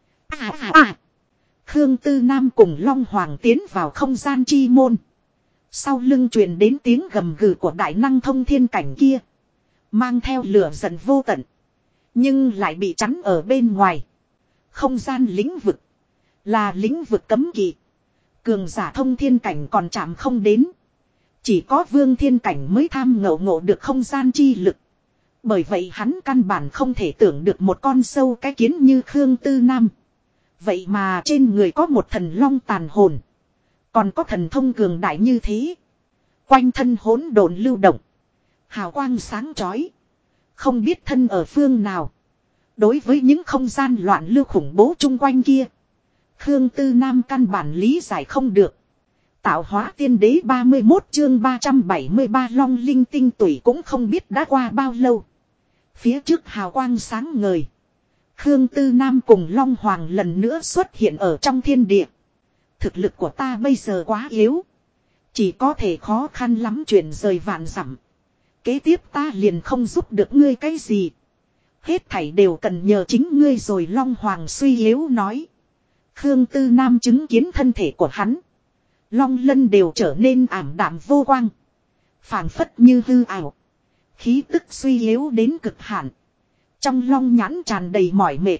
Khương Tư Nam cùng Long Hoàng tiến vào không gian chi môn. Sau lưng truyền đến tiếng gầm gừ của đại năng thông thiên cảnh kia. Mang theo lửa giận vô tận. Nhưng lại bị chắn ở bên ngoài. Không gian lĩnh vực. Là lĩnh vực cấm kỵ. Cường giả thông thiên cảnh còn chạm không đến. Chỉ có vương thiên cảnh mới tham ngộ được không gian chi lực. Bởi vậy hắn căn bản không thể tưởng được một con sâu cái kiến như Khương Tư Nam. Vậy mà trên người có một thần long tàn hồn. Còn có thần thông cường đại như thế. Quanh thân hỗn độn lưu động. Hào quang sáng chói. Không biết thân ở phương nào. Đối với những không gian loạn lưu khủng bố chung quanh kia. Khương Tư Nam căn bản lý giải không được. Tạo hóa tiên đế 31 chương 373 long linh tinh tủy cũng không biết đã qua bao lâu. Phía trước hào quang sáng ngời. Khương Tư Nam cùng Long Hoàng lần nữa xuất hiện ở trong thiên địa. Thực lực của ta bây giờ quá yếu. Chỉ có thể khó khăn lắm chuyển rời vạn dặm. Kế tiếp ta liền không giúp được ngươi cái gì. Hết thảy đều cần nhờ chính ngươi rồi, Long Hoàng suy yếu nói. Khương Tư Nam chứng kiến thân thể của hắn. Long lân đều trở nên ảm đạm vô quang. Phảng phất như hư ảo. Khí tức suy yếu đến cực hạn. Trong long nhãn tràn đầy mỏi mệt.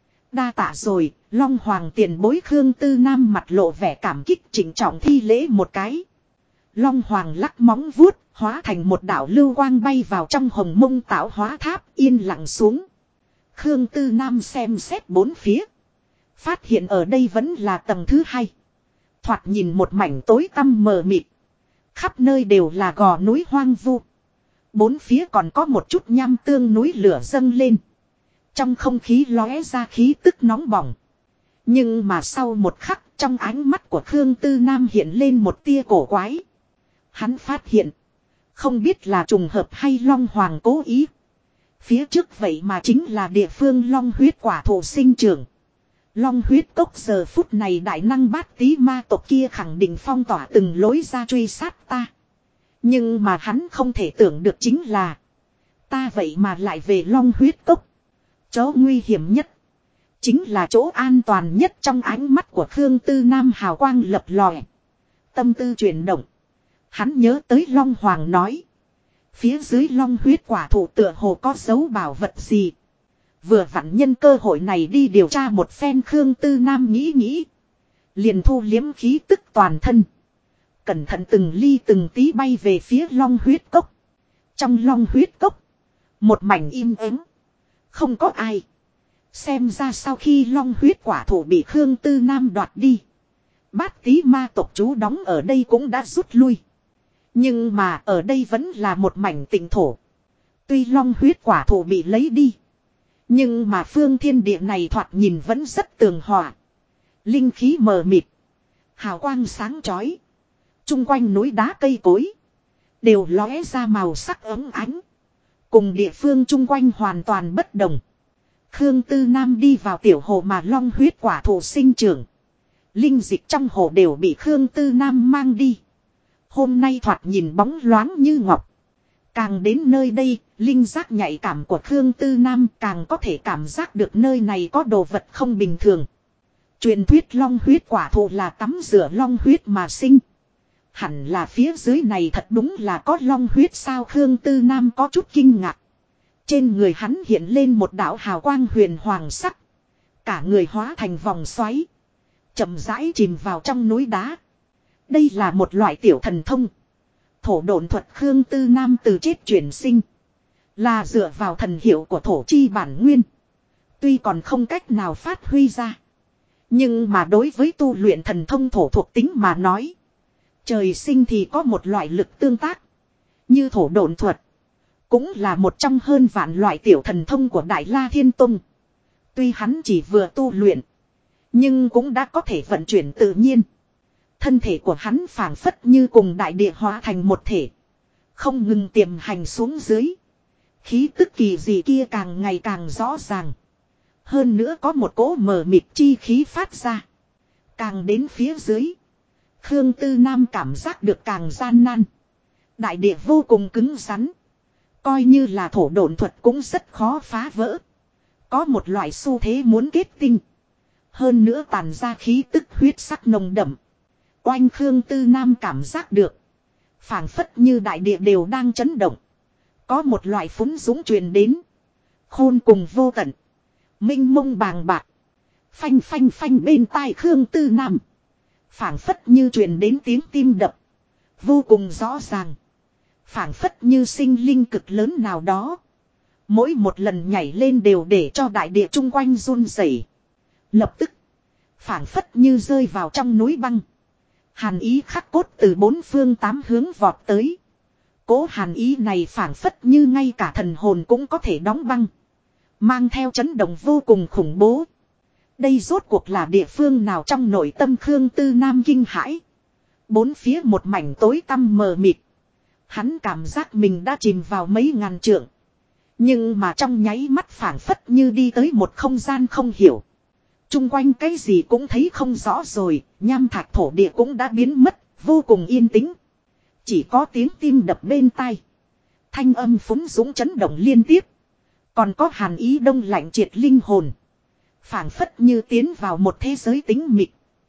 Đa tạ rồi, Long Hoàng tiền bối. Khương Tư Nam mặt lộ vẻ cảm kích trịnh trọng thi lễ một cái. Long Hoàng lắc móng vuốt, hóa thành một đạo lưu quang bay vào trong hồng mông tạo hóa tháp, yên lặng xuống. Khương Tư Nam xem xét bốn phía. Phát hiện ở đây vẫn là tầng thứ hai. Thoạt nhìn một mảnh tối tăm mờ mịt. Khắp nơi đều là gò núi hoang vu. Bốn phía còn có một chút nham tương núi lửa dâng lên. Trong không khí lóe ra khí tức nóng bỏng. Nhưng mà sau một khắc, trong ánh mắt của Khương Tư Nam hiện lên một tia cổ quái. Hắn phát hiện, không biết là trùng hợp hay Long Hoàng cố ý. Phía trước vậy mà chính là địa phương long huyết quả thụ sinh trưởng. Long huyết cốc giờ phút này đại năng bát tí ma tộc kia khẳng định phong tỏa từng lối ra truy sát ta. Nhưng mà hắn không thể tưởng được chính là, ta vậy mà lại về long huyết cốc. Chỗ nguy hiểm nhất chính là chỗ an toàn nhất. Trong ánh mắt của Khương Tư Nam hào quang lập lòe. Tâm tư chuyển động. Hắn nhớ tới Long Hoàng nói, phía dưới long huyết quả thụ tựa hồ có dấu bảo vật gì. Vừa vặn nhân cơ hội này đi điều tra một phen. Khương Tư Nam nghĩ. Liền thu liếm khí tức toàn thân. Cẩn thận từng ly từng tí bay về phía long huyết cốc. Trong long huyết cốc, một mảnh im ắng. Không có ai. Xem ra sau khi long huyết quả thụ bị Khương Tư Nam đoạt đi, bát tí ma tộc trú đóng ở đây cũng đã rút lui. Nhưng mà ở đây vẫn là một mảnh tịnh thổ. Tuy long huyết quả thụ bị lấy đi, nhưng mà phương thiên địa này thoạt nhìn vẫn rất tường hòa. Linh khí mờ mịt, hào quang sáng chói. Chung quanh núi đá cây cối đều lóe ra màu sắc ấm ánh. Cùng địa phương chung quanh hoàn toàn bất đồng. Khương Tư Nam đi vào tiểu hồ mà long huyết quả thụ sinh trưởng. Linh dịch trong hồ đều bị Khương Tư Nam mang đi. Hôm nay thoạt nhìn bóng loáng như ngọc. Càng đến nơi đây, linh giác nhạy cảm của Khương Tư Nam càng có thể cảm giác được nơi này có đồ vật không bình thường. Truyền thuyết long huyết quả thụ là tắm rửa long huyết mà sinh. Hẳn là phía dưới này thật đúng là có long huyết sao? Khương Tư Nam có chút kinh ngạc. Trên người hắn hiện lên một đạo hào quang huyền hoàng sắc. Cả người hóa thành vòng xoáy, chậm rãi chìm vào trong núi đá. Đây là một loại tiểu thần thông. Thổ độn thuật. Khương Tư Nam từ chết chuyển sinh, là dựa vào thần hiệu của thổ chi bản nguyên. Tuy còn không cách nào phát huy ra, nhưng mà đối với tu luyện thần thông thổ thuộc tính mà nói, trời sinh thì có một loại lực tương tác. Như thổ độn thuật cũng là một trong hơn vạn loại tiểu thần thông của Đại La Thiên Tông. Tuy hắn chỉ vừa tu luyện, nhưng cũng đã có thể vận chuyển tự nhiên. Thân thể của hắn phảng phất như cùng đại địa hóa thành một thể, không ngừng tiềm hành xuống dưới. Khí tức kỳ dị kia càng ngày càng rõ ràng. Hơn nữa có một cỗ mờ mịt chi khí phát ra. Càng đến phía dưới, Khương Tư Nam cảm giác được càng gian nan. Đại địa vô cùng cứng rắn. Coi như là thổ độn thuật cũng rất khó phá vỡ. Có một loại xu thế muốn kết tinh. Hơn nữa tàn ra khí tức huyết sắc nồng đậm. Oanh! Khương Tư Nam cảm giác được, phảng phất như đại địa đều đang chấn động. Có một loại phúng dũng truyền đến. Khôn cùng vô tận, minh mông bàng bạc. Phanh phanh phanh bên tai Khương Tư Nam, phảng phất như truyền đến tiếng tim đập. Vô cùng rõ ràng. Phảng phất như sinh linh cực lớn nào đó. Mỗi một lần nhảy lên đều để cho đại địa chung quanh run rẩy. Lập tức, phảng phất như rơi vào trong núi băng. Hàn ý khắc cốt từ bốn phương tám hướng vọt tới. Cố hàn ý này phảng phất như ngay cả thần hồn cũng có thể đóng băng. Mang theo chấn động vô cùng khủng bố. Đây rốt cuộc là địa phương nào trong nội tâm Khương Tư Nam kinh hãi. Bốn phía một mảnh tối tăm mờ mịt. Hắn cảm giác mình đã chìm vào mấy ngàn trượng. Nhưng mà trong nháy mắt phảng phất như đi tới một không gian không hiểu. Trung quanh cái gì cũng thấy không rõ rồi, nham thạch thổ địa cũng đã biến mất, vô cùng yên tĩnh. Chỉ có tiếng tim đập bên tai. Thanh âm phúng dũng chấn động liên tiếp. Còn có hàn ý đông lạnh triệt linh hồn. Phảng phất như tiến vào một thế giới tĩnh mịch.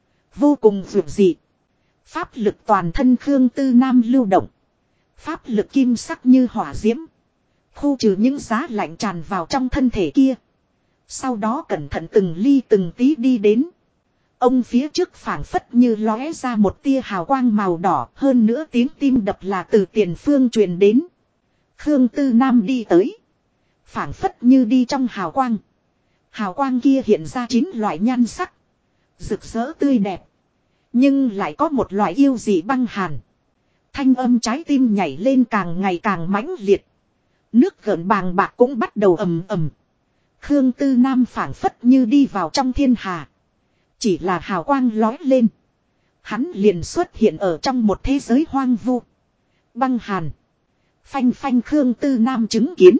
Vô cùng dịu dị. Pháp lực toàn thân Khương Tư Nam lưu động. Pháp lực kim sắc như hỏa diễm. Khu trừ những giá lạnh tràn vào trong thân thể kia. Sau đó cẩn thận từng ly từng tí đi đến. Ông phía trước phảng phất như lóe ra một tia hào quang màu đỏ. Hơn nữa tiếng tim đập là từ tiền phương truyền đến. Khương Tư Nam đi tới. Phảng phất như đi trong hào quang. Hào quang kia hiện ra 9 loại nhan sắc. Rực rỡ tươi đẹp. Nhưng lại có một loại yêu dị băng hàn. Thanh âm trái tim nhảy lên càng ngày càng mãnh liệt. Nước gợn bàng bạc cũng bắt đầu ầm ầm. Khương Tư Nam phảng phất như đi vào trong thiên hà. Chỉ là hào quang lói lên. Hắn liền xuất hiện ở trong một thế giới hoang vu. Băng hàn. Phanh phanh Khương Tư Nam chứng kiến.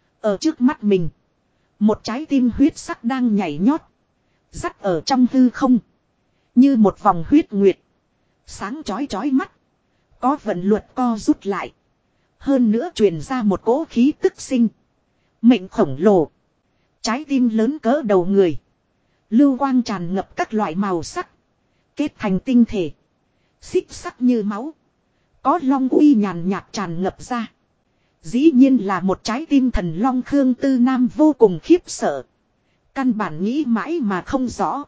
Ở trước mắt mình. Một trái tim huyết sắc đang nhảy nhót. Dắt ở trong hư không. Như một vòng huyết nguyệt. Sáng chói chói mắt. Có vận luật co rút lại. Hơn nữa truyền ra một cỗ khí tức sinh. Mệnh khổng lồ. Trái tim lớn cỡ đầu người. Lưu quang tràn ngập các loại màu sắc. Kết thành tinh thể. Xích sắc như máu. Có long uy nhàn nhạt tràn ngập ra. Dĩ nhiên là một trái tim thần long. Khương Tư Nam vô cùng khiếp sợ. Căn bản nghĩ mãi mà không rõ.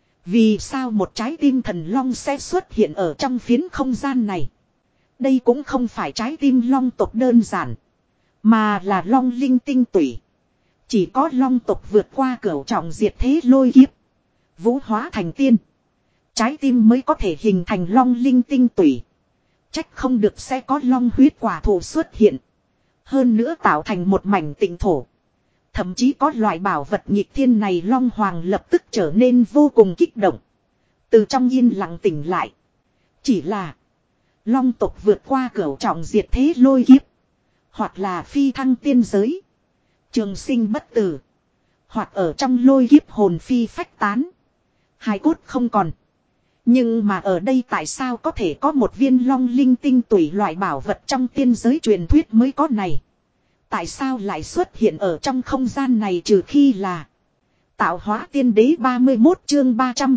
Vì sao một trái tim thần long sẽ xuất hiện ở trong phiến không gian này. Đây cũng không phải trái tim long tộc đơn giản. Mà là long linh tinh tủy. Chỉ có long tộc vượt qua cửu trọng diệt thế lôi kiếp. Vũ hóa thành tiên. Trái tim mới có thể hình thành long linh tinh tủy. Trách không được sẽ có long huyết quả thụ xuất hiện. Hơn nữa tạo thành một mảnh tịnh thổ. Thậm chí có loại bảo vật nghịch thiên này long hoàng lập tức trở nên vô cùng kích động. Từ trong yên lặng tỉnh lại. Chỉ là long tộc vượt qua cửu trọng diệt thế lôi kiếp. Hoặc là phi thăng tiên giới. Trường sinh bất tử. Hoặc ở trong lôi kiếp hồn phi phách tán. Hài cốt không còn. Nhưng mà ở đây tại sao có thể có một viên long linh tinh tủy loại bảo vật trong tiên giới truyền thuyết mới có này. Tại sao lại xuất hiện ở trong không gian này trừ khi là tạo hóa tiên đế 31 chương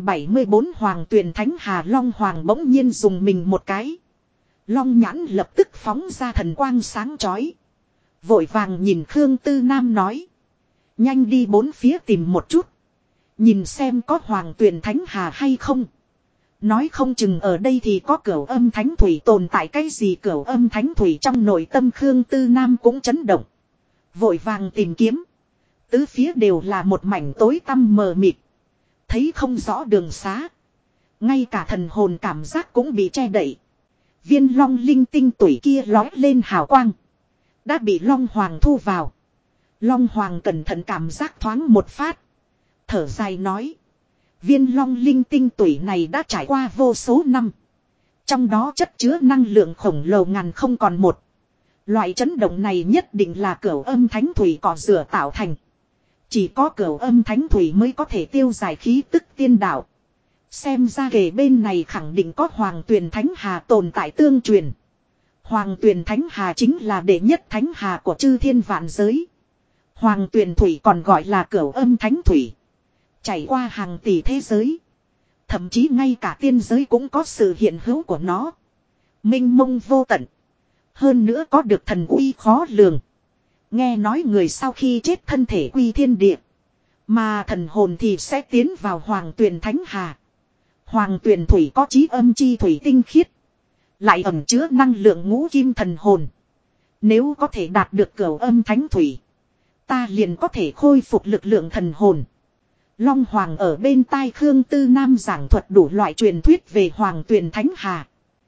374 Hoàng Tuyền Thánh Hà Long Hoàng bỗng nhiên dùng mình một cái. Long nhãn lập tức phóng ra thần quang sáng chói. Vội vàng nhìn Khương Tư Nam nói. Nhanh đi bốn phía tìm một chút. Nhìn xem có Hoàng Tuyền Thánh Hà hay không. Nói không chừng ở đây thì có cửu âm thánh thủy tồn tại cái gì cửu âm thánh thủy trong nội tâm Khương Tư Nam cũng chấn động. Vội vàng tìm kiếm. Tứ phía đều là một mảnh tối tăm mờ mịt. Thấy không rõ đường xá. Ngay cả thần hồn cảm giác cũng bị che đậy. Viên long linh tinh tủy kia lói lên hào quang. Đã bị long hoàng thu vào. Long hoàng cẩn thận cảm giác thoáng một phát. Thở dài nói. Viên long linh tinh tủy này đã trải qua vô số năm. Trong đó chất chứa năng lượng khổng lồ ngàn không còn một. Loại chấn động này nhất định là cửu âm thánh thủy cỏ rửa tạo thành. Chỉ có cửu âm thánh thủy mới có thể tiêu giải khí tức tiên đạo. Xem ra kề bên này khẳng định có Hoàng Tuyền Thánh Hà tồn tại tương truyền. Hoàng Tuyền Thánh Hà chính là đệ nhất thánh hà của chư thiên vạn giới. Hoàng Tuyền Thủy còn gọi là cửu âm thánh thủy. Chảy qua hàng tỷ thế giới. Thậm chí ngay cả tiên giới cũng có sự hiện hữu của nó. Minh mông vô tận. Hơn nữa có được thần uy khó lường. Nghe nói người sau khi chết thân thể quy thiên địa. Mà thần hồn thì sẽ tiến vào Hoàng Tuyền Thánh Hà. Hoàng Tuyền Thủy có chí âm chi thủy tinh khiết. Lại ẩn chứa năng lượng ngũ kim thần hồn. Nếu có thể đạt được cửu âm thánh thủy. Ta liền có thể khôi phục lực lượng thần hồn. Long Hoàng ở bên tai Khương Tư Nam giảng thuật đủ loại truyền thuyết về Hoàng Tuyền Thánh Hà.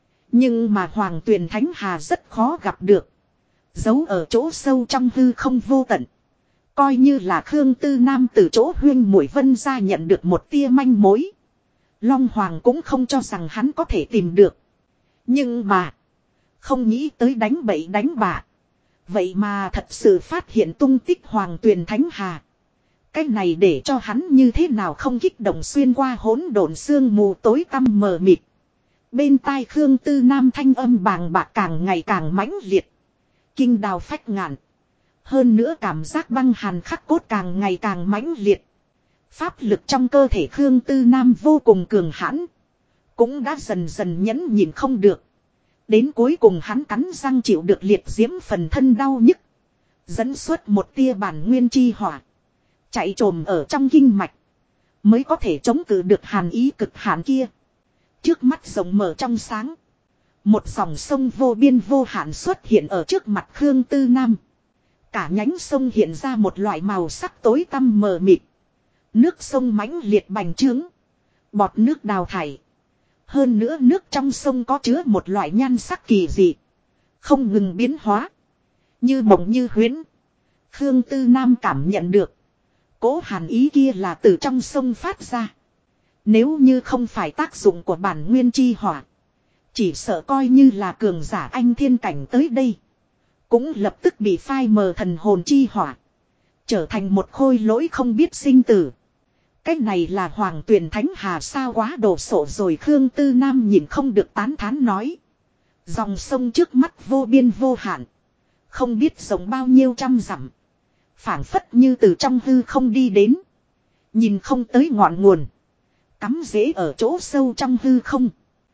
Nhưng mà Hoàng Tuyền Thánh Hà rất khó gặp được. Giấu ở chỗ sâu trong hư không vô tận. Coi như là Khương Tư Nam từ chỗ Huyên Mũi Vân ra nhận được một tia manh mối. Long Hoàng cũng không cho rằng hắn có thể tìm được. Nhưng mà không nghĩ tới đánh bậy đánh bạ. Vậy mà thật sự phát hiện tung tích Hoàng Tuyền Thánh Hà. Cái này để cho hắn như thế nào không kích động xuyên qua hỗn độn sương mù tối tăm mờ mịt. Bên tai Khương Tư Nam thanh âm bàng bạc càng ngày càng mãnh liệt. Kinh đào phách ngạn. Hơn nữa cảm giác băng hàn khắc cốt càng ngày càng mãnh liệt. Pháp lực trong cơ thể Khương Tư Nam vô cùng cường hãn. Cũng đã dần dần nhẫn nhịn không được. Đến cuối cùng hắn cắn răng chịu được liệt diễm phần thân đau nhức. Dẫn xuất một tia bản nguyên chi hỏa. Chạy trồm ở trong kinh mạch. Mới có thể chống cự được hàn ý cực hạn kia. Trước mắt rộng mở trong sáng. Một dòng sông vô biên vô hạn xuất hiện ở trước mặt Khương Tư Nam. Cả nhánh sông hiện ra một loại màu sắc tối tăm mờ mịt. Nước sông mãnh liệt bành trướng. Bọt nước đào thải. Hơn nữa nước trong sông có chứa một loại nhan sắc kỳ dị. Không ngừng biến hóa. Như mộng như huyễn. Khương Tư Nam cảm nhận được. Cố hàn ý kia là từ trong sông phát ra. Nếu như không phải tác dụng của bản nguyên chi hỏa. Chỉ sợ coi như là cường giả anh thiên cảnh tới đây. Cũng lập tức bị phai mờ thần hồn chi hỏa. Trở thành một khôi lỗi không biết sinh tử. Cái này là Hoàng Tuyền Thánh Hà sao quá đồ sộ rồi. Khương Tư Nam nhìn không được tán thán nói. Dòng sông trước mắt vô biên vô hạn. Không biết rộng bao nhiêu trăm dặm. Phảng phất như từ trong hư không đi đến. Nhìn không tới ngọn nguồn. Cắm rễ ở chỗ sâu trong hư không.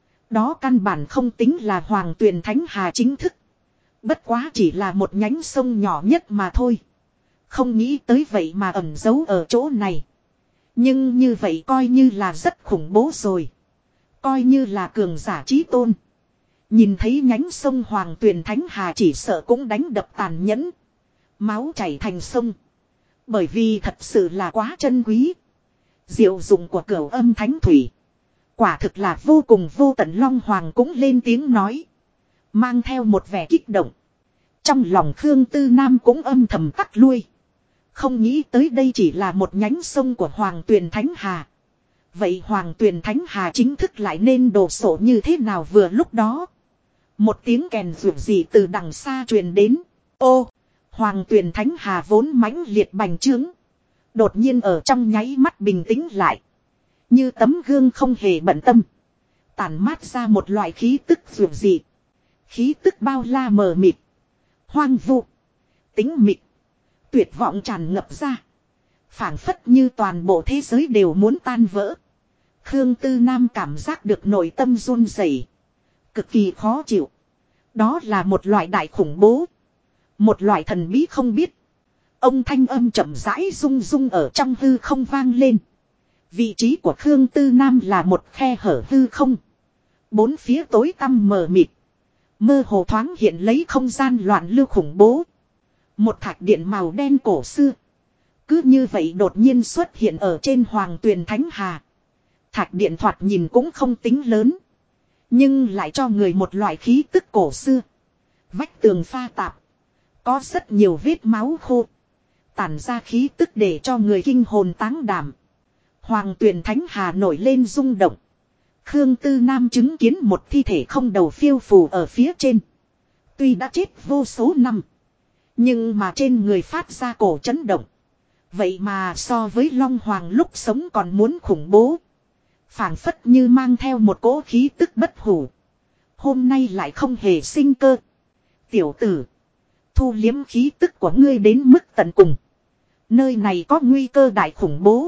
Đó căn bản không tính là Hoàng Tuyền Thánh Hà chính thức. Bất quá chỉ là một nhánh sông nhỏ nhất mà thôi. Không nghĩ tới vậy mà ẩn giấu ở chỗ này. Nhưng như vậy coi như là rất khủng bố rồi. Coi như là cường giả chí tôn. Nhìn thấy nhánh sông Hoàng Tuyền Thánh Hà chỉ sợ cũng đánh đập tàn nhẫn. Máu chảy thành sông. Bởi vì thật sự là quá chân quý. Diệu dụng của Cửu Âm Thánh Thủy. Quả thực là vô cùng vô tận. Long Hoàng cũng lên tiếng nói. Mang theo một vẻ kích động. Trong lòng Khương Tư Nam cũng âm thầm tắt lui. Không nghĩ tới đây chỉ là một nhánh sông của Hoàng Tuyền Thánh Hà. Vậy Hoàng Tuyền Thánh Hà chính thức lại nên đồ sộ như thế nào vừa lúc đó. Một tiếng kèn rượu gì từ đằng xa truyền đến. Ô! Hoàng Tuyền Thánh Hà vốn mãnh liệt bành trướng. Đột nhiên ở trong nháy mắt bình tĩnh lại. Như tấm gương không hề bận tâm. Tản mát ra một loại khí tức rượu dị. Khí tức bao la mờ mịt. Hoang vu. Tính mịt. Tuyệt vọng tràn ngập ra. Phảng phất như toàn bộ thế giới đều muốn tan vỡ. Khương Tư Nam cảm giác được nội tâm run rẩy, cực kỳ khó chịu. Đó là một loại đại khủng bố. Một loại thần bí không biết. Ông thanh âm chậm rãi rung rung ở trong hư không vang lên. Vị trí của Khương Tư Nam là một khe hở hư không. Bốn phía tối tăm mờ mịt. Mơ hồ thoáng hiện lấy không gian loạn lưu khủng bố. Một thạch điện màu đen cổ xưa. Cứ như vậy đột nhiên xuất hiện ở trên Hoàng Tuyền Thánh Hà. Thạch điện thoạt nhìn cũng không tính lớn. Nhưng lại cho người một loại khí tức cổ xưa. Vách tường pha tạp. Có rất nhiều vết máu khô. Tản ra khí tức để cho người kinh hồn táng đảm. Hoàng Tuyền Thánh Hà nổi lên rung động. Khương Tư Nam chứng kiến một thi thể không đầu phiêu phù ở phía trên. Tuy đã chết vô số năm. Nhưng mà trên người phát ra cổ chấn động. Vậy mà so với Long Hoàng lúc sống còn muốn khủng bố. Phảng phất như mang theo một cỗ khí tức bất hủ. Hôm nay lại không hề sinh cơ. Tiểu tử. Thu liếm khí tức của ngươi đến mức tận cùng. Nơi này có nguy cơ đại khủng bố.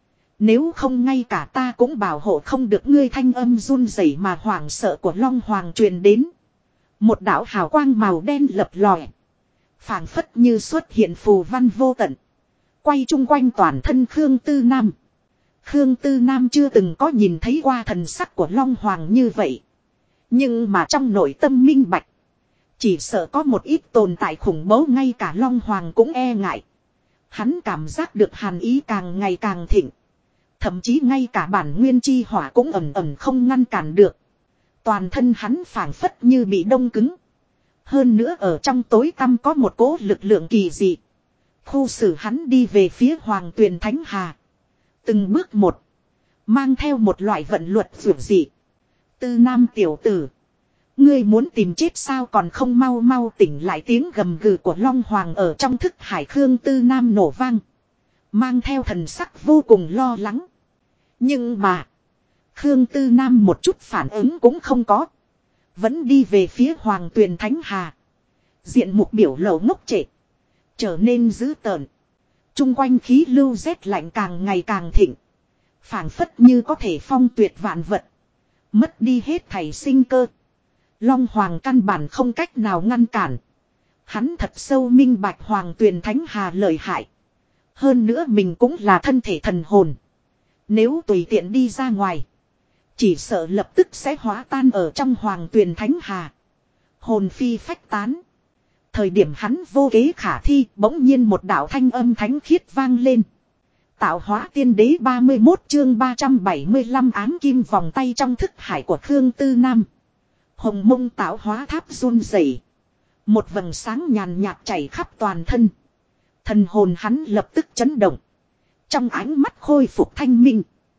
Nếu không ngay cả ta cũng bảo hộ không được ngươi. Thanh âm run rẩy mà hoảng sợ của Long Hoàng truyền đến. Một đạo hào quang màu đen lập lòe. Phảng phất như xuất hiện phù văn vô tận. Quay chung quanh toàn thân Khương Tư Nam. Khương Tư Nam chưa từng có nhìn thấy qua thần sắc của Long Hoàng như vậy. Nhưng mà trong nội tâm minh bạch. Chỉ sợ có một ít tồn tại khủng bố ngay cả Long Hoàng cũng e ngại. Hắn cảm giác được hàn ý càng ngày càng thịnh. Thậm chí ngay cả bản nguyên chi hỏa cũng ẩm ẩm không ngăn cản được. Toàn thân hắn phảng phất như bị đông cứng. Hơn nữa ở trong tối tăm có một cỗ lực lượng kỳ dị. Khu xử hắn đi về phía Hoàng Tuyền Thánh Hà. Từng bước một. Mang theo một loại vận luật dường dị. Tư Nam tiểu tử. Ngươi muốn tìm chết sao còn không mau mau tỉnh lại, tiếng gầm gừ của Long Hoàng ở trong thức hải Khương Tư Nam nổ vang. Mang theo thần sắc vô cùng lo lắng. Nhưng mà. Khương Tư Nam một chút phản ứng cũng không có. Vẫn đi về phía Hoàng Tuyền Thánh Hà. Diện mục biểu lộ ngốc trệ. Trở nên dữ tợn. Trung quanh khí lưu rét lạnh càng ngày càng thịnh. Phảng phất như có thể phong tuyệt vạn vật. Mất đi hết thảy sinh cơ. Long Hoàng căn bản không cách nào ngăn cản. Hắn thật sâu minh bạch Hoàng Tuyền Thánh Hà lợi hại. Hơn nữa mình cũng là thân thể thần hồn. Nếu tùy tiện đi ra ngoài. Chỉ sợ lập tức sẽ hóa tan ở trong Hoàng Tuyền Thánh Hà. Hồn phi phách tán. Thời điểm hắn vô kế khả thi, bỗng nhiên một đạo thanh âm thánh khiết vang lên. Tạo hóa tiên đế 31 chương 375 ám kim vòng tay trong thức hải của Khương Tư Nam. Hồng mông tạo hóa tháp run rẩy. Một vầng sáng nhàn nhạt chảy khắp toàn thân. Thần hồn hắn lập tức chấn động. Trong ánh mắt khôi phục thanh minh.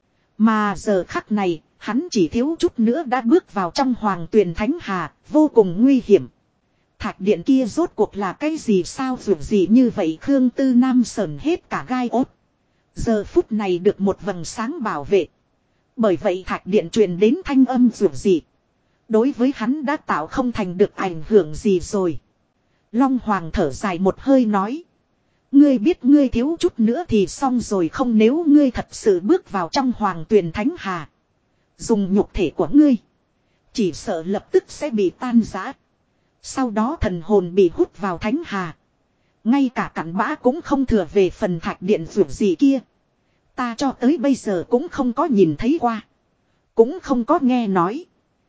Mà giờ khắc này, hắn chỉ thiếu chút nữa đã bước vào trong Hoàng Tuyền Thánh Hà, vô cùng nguy hiểm. Thạch điện kia rốt cuộc là cái gì sao dù gì như vậy, Khương Tư Nam sởn hết cả gai ốt. Giờ phút này được một vầng sáng bảo vệ. Bởi vậy thạch điện truyền đến thanh âm dù gì. Đối với hắn đã tạo không thành được ảnh hưởng gì rồi. Long Hoàng thở dài một hơi nói. Ngươi biết ngươi thiếu chút nữa thì xong rồi không, nếu ngươi thật sự bước vào trong Hoàng Tuyền Thánh Hà. Dùng nhục thể của ngươi. Chỉ sợ lập tức sẽ bị tan rã. Sau đó thần hồn bị hút vào Thánh Hà. Ngay cả cặn bã cũng không thừa về phần thạch điện dù gì kia. Ta cho tới bây giờ cũng không có nhìn thấy qua. Cũng không có nghe nói.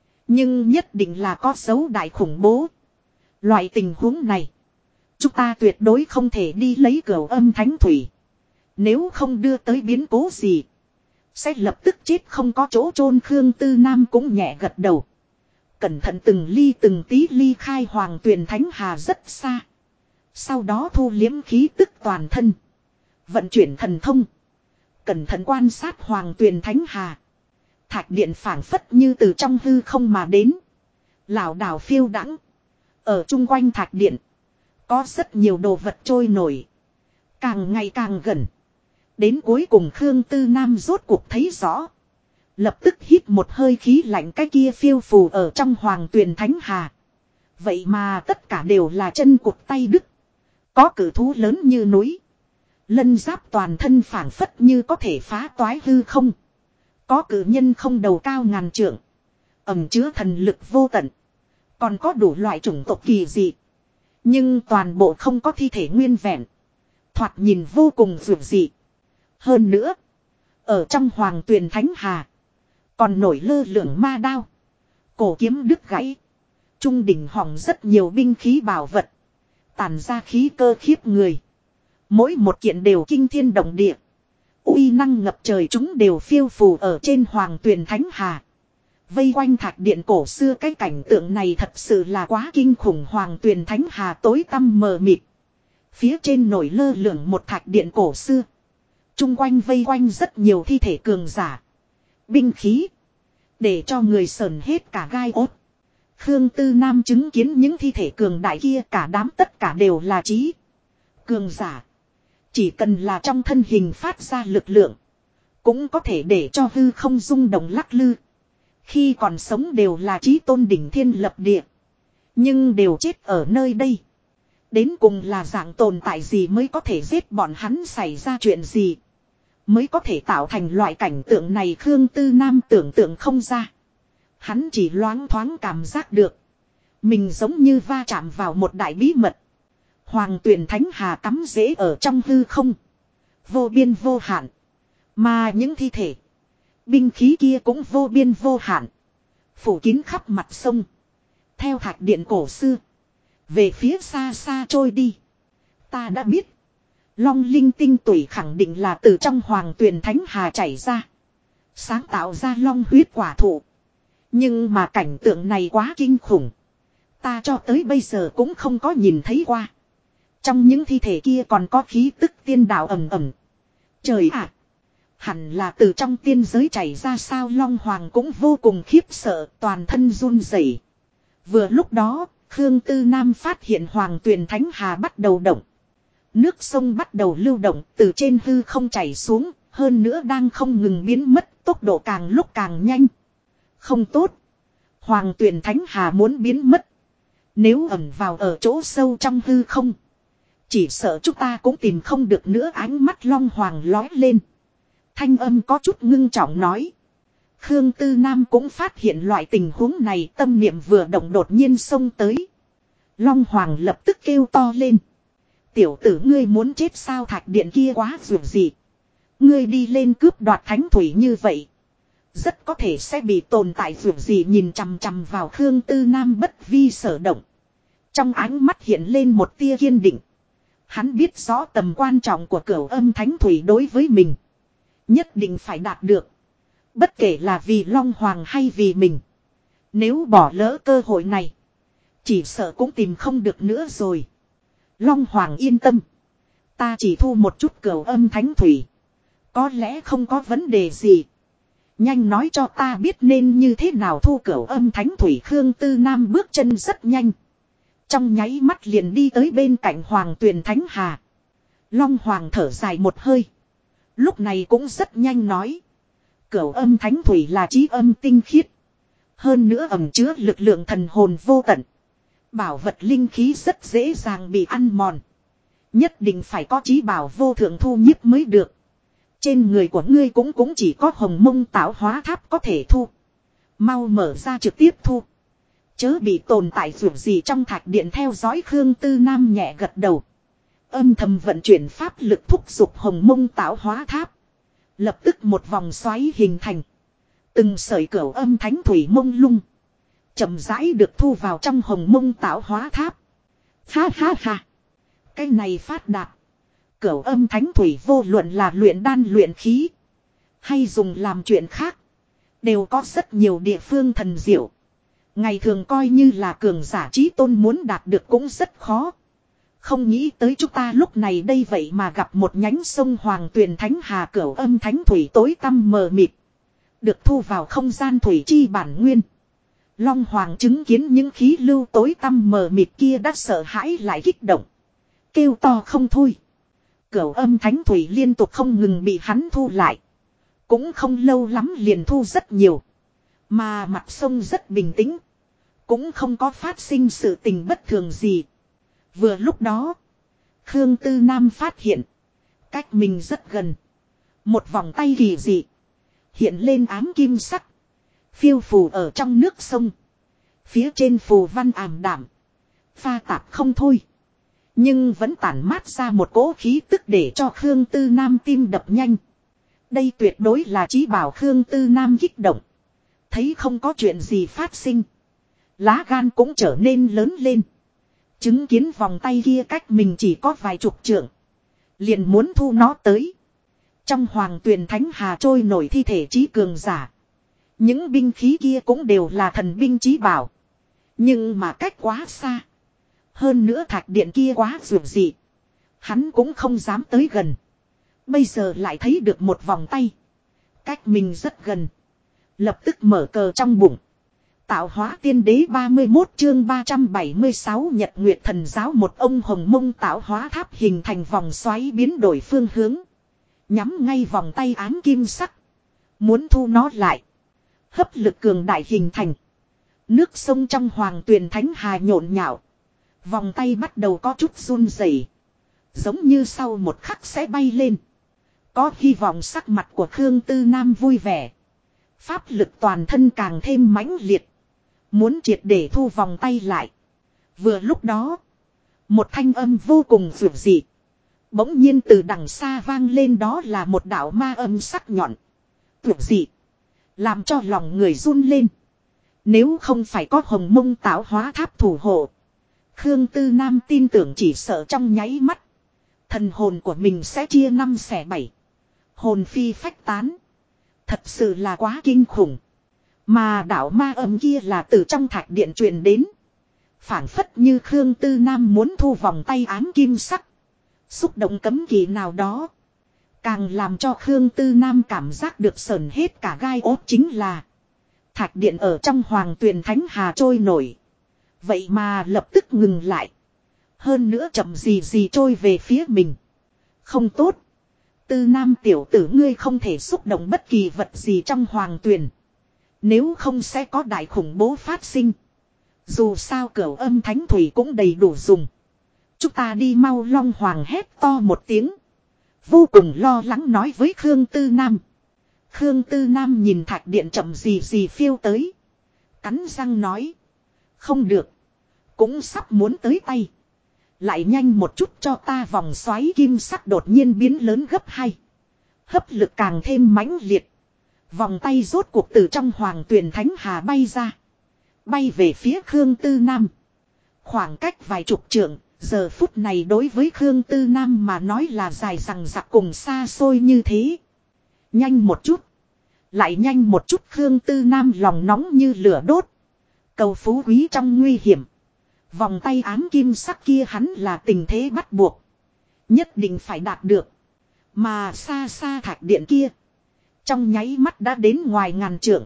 Nhưng nhất định là có dấu đại khủng bố. Loại tình huống này. Chúng ta tuyệt đối không thể đi lấy cửu âm thánh thủy. Nếu không đưa tới biến cố gì. Sẽ lập tức chết không có chỗ chôn. Khương Tư Nam cũng nhẹ gật đầu. Cẩn thận từng ly từng tí ly khai Hoàng Tuyền Thánh Hà rất xa. Sau đó thu liếm khí tức toàn thân. Vận chuyển thần thông. Cẩn thận quan sát Hoàng Tuyền Thánh Hà. Thạch điện phảng phất như từ trong hư không mà đến. Lảo đảo phiêu đãng. Ở chung quanh thạch điện. Có rất nhiều đồ vật trôi nổi. Càng ngày càng gần. Đến cuối cùng Khương Tư Nam rốt cuộc thấy rõ. Lập tức hít một hơi khí lạnh, cái kia phiêu phù ở trong Hoàng Tuyền Thánh Hà. Vậy mà tất cả đều là chân cụt tay đứt. Có cử thú lớn như núi. Lân giáp toàn thân phảng phất như có thể phá toái hư không. Có cử nhân không đầu cao ngàn trượng. Ẩn chứa thần lực vô tận. Còn có đủ loại chủng tộc kỳ dị. Nhưng toàn bộ không có thi thể nguyên vẹn. Thoạt nhìn vô cùng dường dị. Hơn nữa. Ở trong Hoàng Tuyền Thánh Hà. Còn nổi lơ lửng ma đao. Cổ kiếm đứt gãy. Trung đỉnh hỏng rất nhiều binh khí bảo vật. Tản ra khí cơ khiếp người. Mỗi một kiện đều kinh thiên động địa. Uy năng ngập trời, chúng đều phiêu phù ở trên Hoàng Tuyền Thánh Hà. Vây quanh thạch điện cổ xưa, cái cảnh tượng này thật sự là quá kinh khủng. Hoàng Tuyền Thánh Hà tối tăm mờ mịt. Phía trên nổi lơ lửng một thạch điện cổ xưa. Trung quanh vây quanh rất nhiều thi thể cường giả. Binh khí. Để cho người sờn hết cả gai ốt. Khương Tư Nam chứng kiến những thi thể cường đại kia, cả đám tất cả đều là trí cường giả. Chỉ cần là trong thân hình phát ra lực lượng. Cũng có thể để cho hư không rung động lắc lư. Khi còn sống đều là chí tôn đỉnh thiên lập địa. Nhưng đều chết ở nơi đây. Đến cùng là dạng tồn tại gì mới có thể giết bọn hắn, xảy ra chuyện gì mới có thể tạo thành loại cảnh tượng này. Khương Tư Nam tưởng tượng không ra. Hắn chỉ loáng thoáng cảm giác được. Mình giống như va chạm vào một đại bí mật. Hoàng Tuyền Thánh Hà cắm rễ ở trong hư không. Vô biên vô hạn. Mà những thi thể. Binh khí kia cũng vô biên vô hạn. Phủ kín khắp mặt sông. Theo thạch điện cổ xưa. Về phía xa xa trôi đi. Ta đã biết. Long linh tinh tủy khẳng định là từ trong Hoàng Tuyền Thánh Hà chảy ra. Sáng tạo ra long huyết quả thụ. Nhưng mà cảnh tượng này quá kinh khủng. Ta cho tới bây giờ cũng không có nhìn thấy qua. Trong những thi thể kia còn có khí tức tiên đạo ầm ầm. Trời ạ! Hẳn là từ trong tiên giới chảy ra sao? Long Hoàng cũng vô cùng khiếp sợ, toàn thân run rẩy. Vừa lúc đó, Khương Tư Nam phát hiện Hoàng Tuyền Thánh Hà bắt đầu động. Nước sông bắt đầu lưu động từ trên hư không chảy xuống, hơn nữa đang không ngừng biến mất, tốc độ càng lúc càng nhanh. Không tốt. Hoàng Tuyền Thánh Hà muốn biến mất. Nếu ẩn vào ở chỗ sâu trong hư không, chỉ sợ chúng ta cũng tìm không được nữa. Ánh mắt Long Hoàng lói lên. Thanh âm có chút ngưng trọng nói. Khương Tư Nam cũng phát hiện loại tình huống này, tâm niệm vừa động đột nhiên xông tới. Long Hoàng lập tức kêu to lên. Tiểu tử ngươi muốn chết sao, thạch điện kia quá dù gì. Ngươi đi lên cướp đoạt thánh thủy như vậy, rất có thể sẽ bị tồn tại dù gì nhìn chằm chằm vào Khương Tư Nam bất vi sở động. Trong ánh mắt hiện lên một tia kiên định. Hắn biết rõ tầm quan trọng của cửu âm thánh thủy đối với mình. Nhất định phải đạt được. Bất kể là vì Long Hoàng hay vì mình. Nếu bỏ lỡ cơ hội này, chỉ sợ cũng tìm không được nữa rồi. Long Hoàng yên tâm. Ta chỉ thu một chút cửu âm thánh thủy. Có lẽ không có vấn đề gì. Nhanh nói cho ta biết nên như thế nào thu cửu âm thánh thủy. Khương Tư Nam bước chân rất nhanh. Trong nháy mắt liền đi tới bên cạnh Hoàng Tuyền Thánh Hà. Long Hoàng thở dài một hơi. Lúc này cũng rất nhanh nói. Cửu âm thánh thủy là trí âm tinh khiết. Hơn nữa ẩn chứa lực lượng thần hồn vô tận. Bảo vật linh khí rất dễ dàng bị ăn mòn. Nhất định phải có trí bảo vô thượng thu nhiếp mới được. Trên người của ngươi cũng chỉ có hồng mông tạo hóa tháp có thể thu. Mau mở ra trực tiếp thu. Chớ bị tồn tại dù gì trong thạch điện. Theo dõi Khương Tư Nam nhẹ gật đầu. Âm thầm vận chuyển pháp lực thúc giục hồng mông tạo hóa tháp. Lập tức một vòng xoáy hình thành. Từng sợi cửu âm thánh thủy mông lung. Chậm rãi được thu vào trong hồng mông tạo hóa tháp. Ha ha ha. Cái này phát đạt. Cửu âm thánh thủy vô luận là luyện đan luyện khí, hay dùng làm chuyện khác, đều có rất nhiều địa phương thần diệu. Ngày thường coi như là cường giả chí tôn muốn đạt được cũng rất khó. Không nghĩ tới chúng ta lúc này đây vậy mà gặp một nhánh sông Hoàng Tuyền Thánh Hà. Cửu âm thánh thủy tối tăm mờ mịt, được thu vào không gian thủy chi bản nguyên. Long Hoàng chứng kiến những khí lưu tối tăm mờ mịt kia đã sợ hãi lại kích động. Kêu to không thôi. Cửu âm thánh thủy liên tục không ngừng bị hắn thu lại. Cũng không lâu lắm liền thu rất nhiều. Mà mặt sông rất bình tĩnh. Cũng không có phát sinh sự tình bất thường gì. Vừa lúc đó, Khương Tư Nam phát hiện cách mình rất gần. Một vòng tay kỳ dị hiện lên ám kim sắc, phiêu phù ở trong nước sông. Phía trên phù văn ảm đạm, pha tạp không thôi, nhưng vẫn tản mát ra một cỗ khí tức để cho Khương Tư Nam tim đập nhanh. Đây tuyệt đối là chí bảo. Khương Tư Nam kích động. Thấy không có chuyện gì phát sinh, lá gan cũng trở nên lớn lên. Chứng kiến vòng tay kia cách mình chỉ có vài chục trượng, liền muốn thu nó tới. Trong Hoàng Tuyền Thánh Hà trôi nổi thi thể chí cường giả. Những binh khí kia cũng đều là thần binh chí bảo. Nhưng mà cách quá xa. Hơn nữa thạch điện kia quá dù gì, hắn cũng không dám tới gần. Bây giờ lại thấy được một vòng tay, cách mình rất gần. Lập tức mở cờ trong bụng. Tạo hóa tiên đế 31 chương 376 Nhật Nguyệt Thần Giáo. Một ông hồng mông tạo hóa tháp hình thành vòng xoáy biến đổi phương hướng. Nhắm ngay vòng tay ám kim sắc. Muốn thu nó lại. Hấp lực cường đại hình thành. Nước sông trong Hoàng Tuyền Thánh Hà nhộn nhạo. Vòng tay bắt đầu có chút run rẩy, giống như sau một khắc sẽ bay lên. Có hy vọng. Sắc mặt của Khương Tư Nam vui vẻ. Pháp lực toàn thân càng thêm mãnh liệt. Muốn triệt để thu vòng tay lại. Vừa lúc đó, một thanh âm vô cùng dữ dị bỗng nhiên từ đằng xa vang lên. Đó là một đạo ma âm sắc nhọn, dữ dị, làm cho lòng người run lên. Nếu không phải có hồng mông tạo hóa tháp thủ hộ, Khương Tư Nam tin tưởng chỉ sợ trong nháy mắt, thần hồn của mình sẽ chia năm xẻ bảy, hồn phi phách tán. Thật sự là quá kinh khủng. Mà đạo ma âm kia là từ trong thạch điện truyền đến. Phảng phất như Khương Tư Nam muốn thu vòng tay ám kim sắc, xúc động cấm kỵ nào đó. Càng làm cho Khương Tư Nam cảm giác được sởn hết cả gai ốt chính là thạch điện ở trong Hoàng Tuyền Thánh Hà trôi nổi. Vậy mà lập tức ngừng lại. Hơn nữa chậm gì gì trôi về phía mình. Không tốt. Tư Nam tiểu tử ngươi không thể xúc động bất kỳ vật gì trong hoàng tuyền. Nếu không sẽ có đại khủng bố phát sinh. Dù sao cửu âm thánh thủy cũng đầy đủ dùng. Chúng ta đi mau, Long Hoàng hét to một tiếng. Vô cùng lo lắng nói với Khương Tư Nam. Khương Tư Nam nhìn thạch điện chậm gì gì phiêu tới. Cắn răng nói. Không được. Cũng sắp muốn tới tay. Lại nhanh một chút cho ta, vòng xoáy kim sắc đột nhiên biến lớn gấp 2. Hấp lực càng thêm mãnh liệt. Vòng tay rốt cuộc từ trong hoàng tuyền thánh hà bay ra. Bay về phía Khương Tư Nam. Khoảng cách vài chục trượng, giờ phút này đối với Khương Tư Nam mà nói là dài rằng rạc cùng xa xôi như thế. Nhanh một chút. Lại nhanh một chút, Khương Tư Nam lòng nóng như lửa đốt. Cầu phú quý trong nguy hiểm. Vòng tay ám kim sắc kia hắn là tình thế bắt buộc. Nhất định phải đạt được. Mà xa xa thạch điện kia. Trong nháy mắt đã đến ngoài ngàn trượng.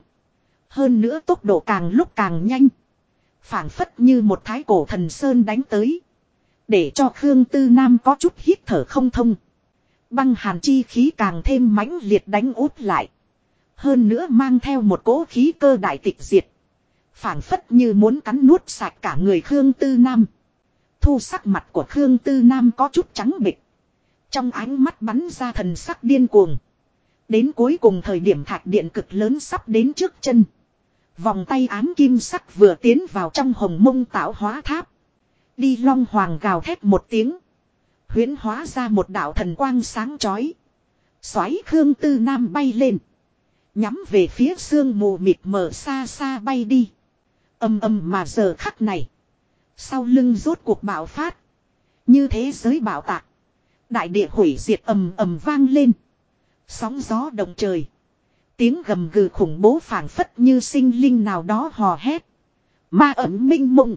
Hơn nữa tốc độ càng lúc càng nhanh. Phảng phất như một thái cổ thần sơn đánh tới. Để cho Khương Tư Nam có chút hít thở không thông. Băng hàn chi khí càng thêm mãnh liệt đánh úp lại. Hơn nữa mang theo một cỗ khí cơ đại tịch diệt. Phảng phất như muốn cắn nuốt sạch cả người Khương Tư Nam. Thu sắc mặt của Khương Tư Nam có chút trắng bệch. Trong ánh mắt bắn ra thần sắc điên cuồng. Đến cuối cùng thời điểm thạch điện cực lớn sắp đến trước chân. Vòng tay ám kim sắc vừa tiến vào trong hồng mông tạo hóa tháp. Đi, Long Hoàng gào thét một tiếng. Huyễn hóa ra một đạo thần quang sáng chói. Xoáy Khương Tư Nam bay lên. Nhắm về phía sương mù mịt mờ xa xa bay đi. Ầm ầm mà giờ khắc này. Sau lưng rốt cuộc bạo phát. Như thế giới bạo tạc. Đại địa hủy diệt ầm ầm vang lên. Sóng gió động trời. Tiếng gầm gừ khủng bố phảng phất như sinh linh nào đó hò hét. Ma ẩn minh mộng.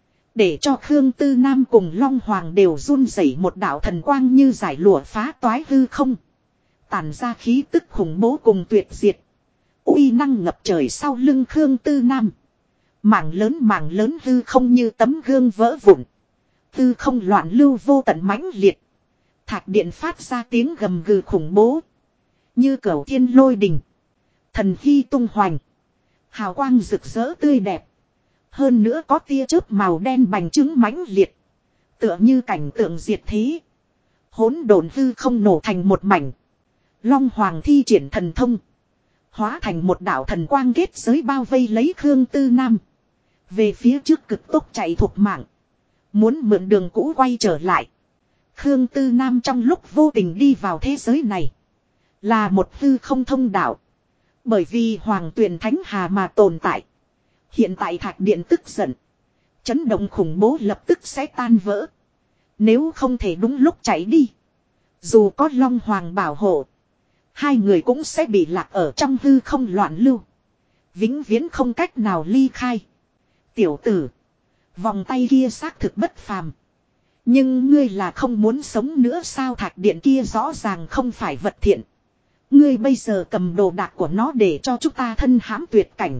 Để cho Khương Tư Nam cùng Long Hoàng đều run rẩy, một đạo thần quang như giải lụa phá toái hư không. Tản ra khí tức khủng bố cùng tuyệt diệt. Uy năng ngập trời sau lưng Khương Tư Nam. Mảng lớn hư không như tấm gương vỡ vụn. Hư không loạn lưu vô tận mãnh liệt. Thạch điện phát ra tiếng gầm gừ khủng bố. Như cửu thiên lôi đình. Thần hy tung hoành. Hào quang rực rỡ tươi đẹp. Hơn nữa có tia chớp màu đen bành trướng mãnh liệt. Tựa như cảnh tượng diệt thế. Hỗn độn hư không nổ thành một mảnh. Long Hoàng thi triển thần thông. Hóa thành một đạo thần quang kết giới bao vây lấy Khương Tư Nam. Về phía trước cực tốc chạy thục mạng. Muốn mượn đường cũ quay trở lại. Khương Tư Nam trong lúc vô tình đi vào thế giới này. Là một hư không thông đạo. Bởi vì Hoàng Tuyền Thánh Hà mà tồn tại. Hiện tại thạch điện tức giận. Chấn động khủng bố lập tức sẽ tan vỡ. Nếu không thể đúng lúc chạy đi. Dù có Long Hoàng bảo hộ. Hai người cũng sẽ bị lạc ở trong hư không loạn lưu. Vĩnh viễn không cách nào ly khai. Tiểu tử. Vòng tay kia xác thực bất phàm. Nhưng ngươi là không muốn sống nữa sao? Thạch điện kia rõ ràng không phải vật thiện. Ngươi bây giờ cầm đồ đạc của nó để cho chúng ta thân hãm tuyệt cảnh.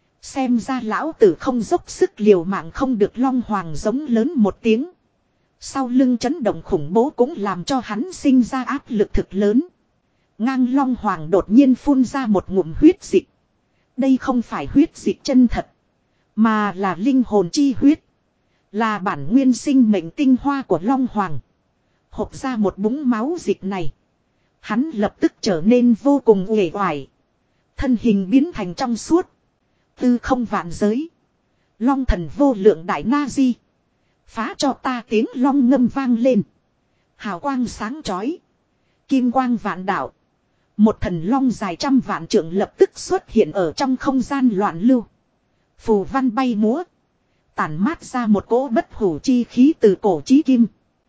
Xem ra lão tử không dốc sức liều mạng không được. Long Hoàng giống lớn một tiếng. Sau lưng chấn động khủng bố cũng làm cho hắn sinh ra áp lực thực lớn. Ngang Long Hoàng đột nhiên phun ra một ngụm huyết dịch. Đây không phải huyết dịch chân thật. Mà là linh hồn chi huyết. Là bản nguyên sinh mệnh tinh hoa của Long Hoàng. Hộc ra một búng máu dịch này. Hắn lập tức trở nên vô cùng uể oải. Thân hình biến thành trong suốt. Tư không vạn giới. Long thần vô lượng đại na di. Phá cho ta, tiếng long ngâm vang lên. Hào quang sáng chói. Kim quang vạn đạo. Một thần long dài trăm vạn trượng lập tức xuất hiện ở trong không gian loạn lưu. Phù văn bay múa. Tản mát ra một cỗ bất hủ chi khí từ cổ chí kim.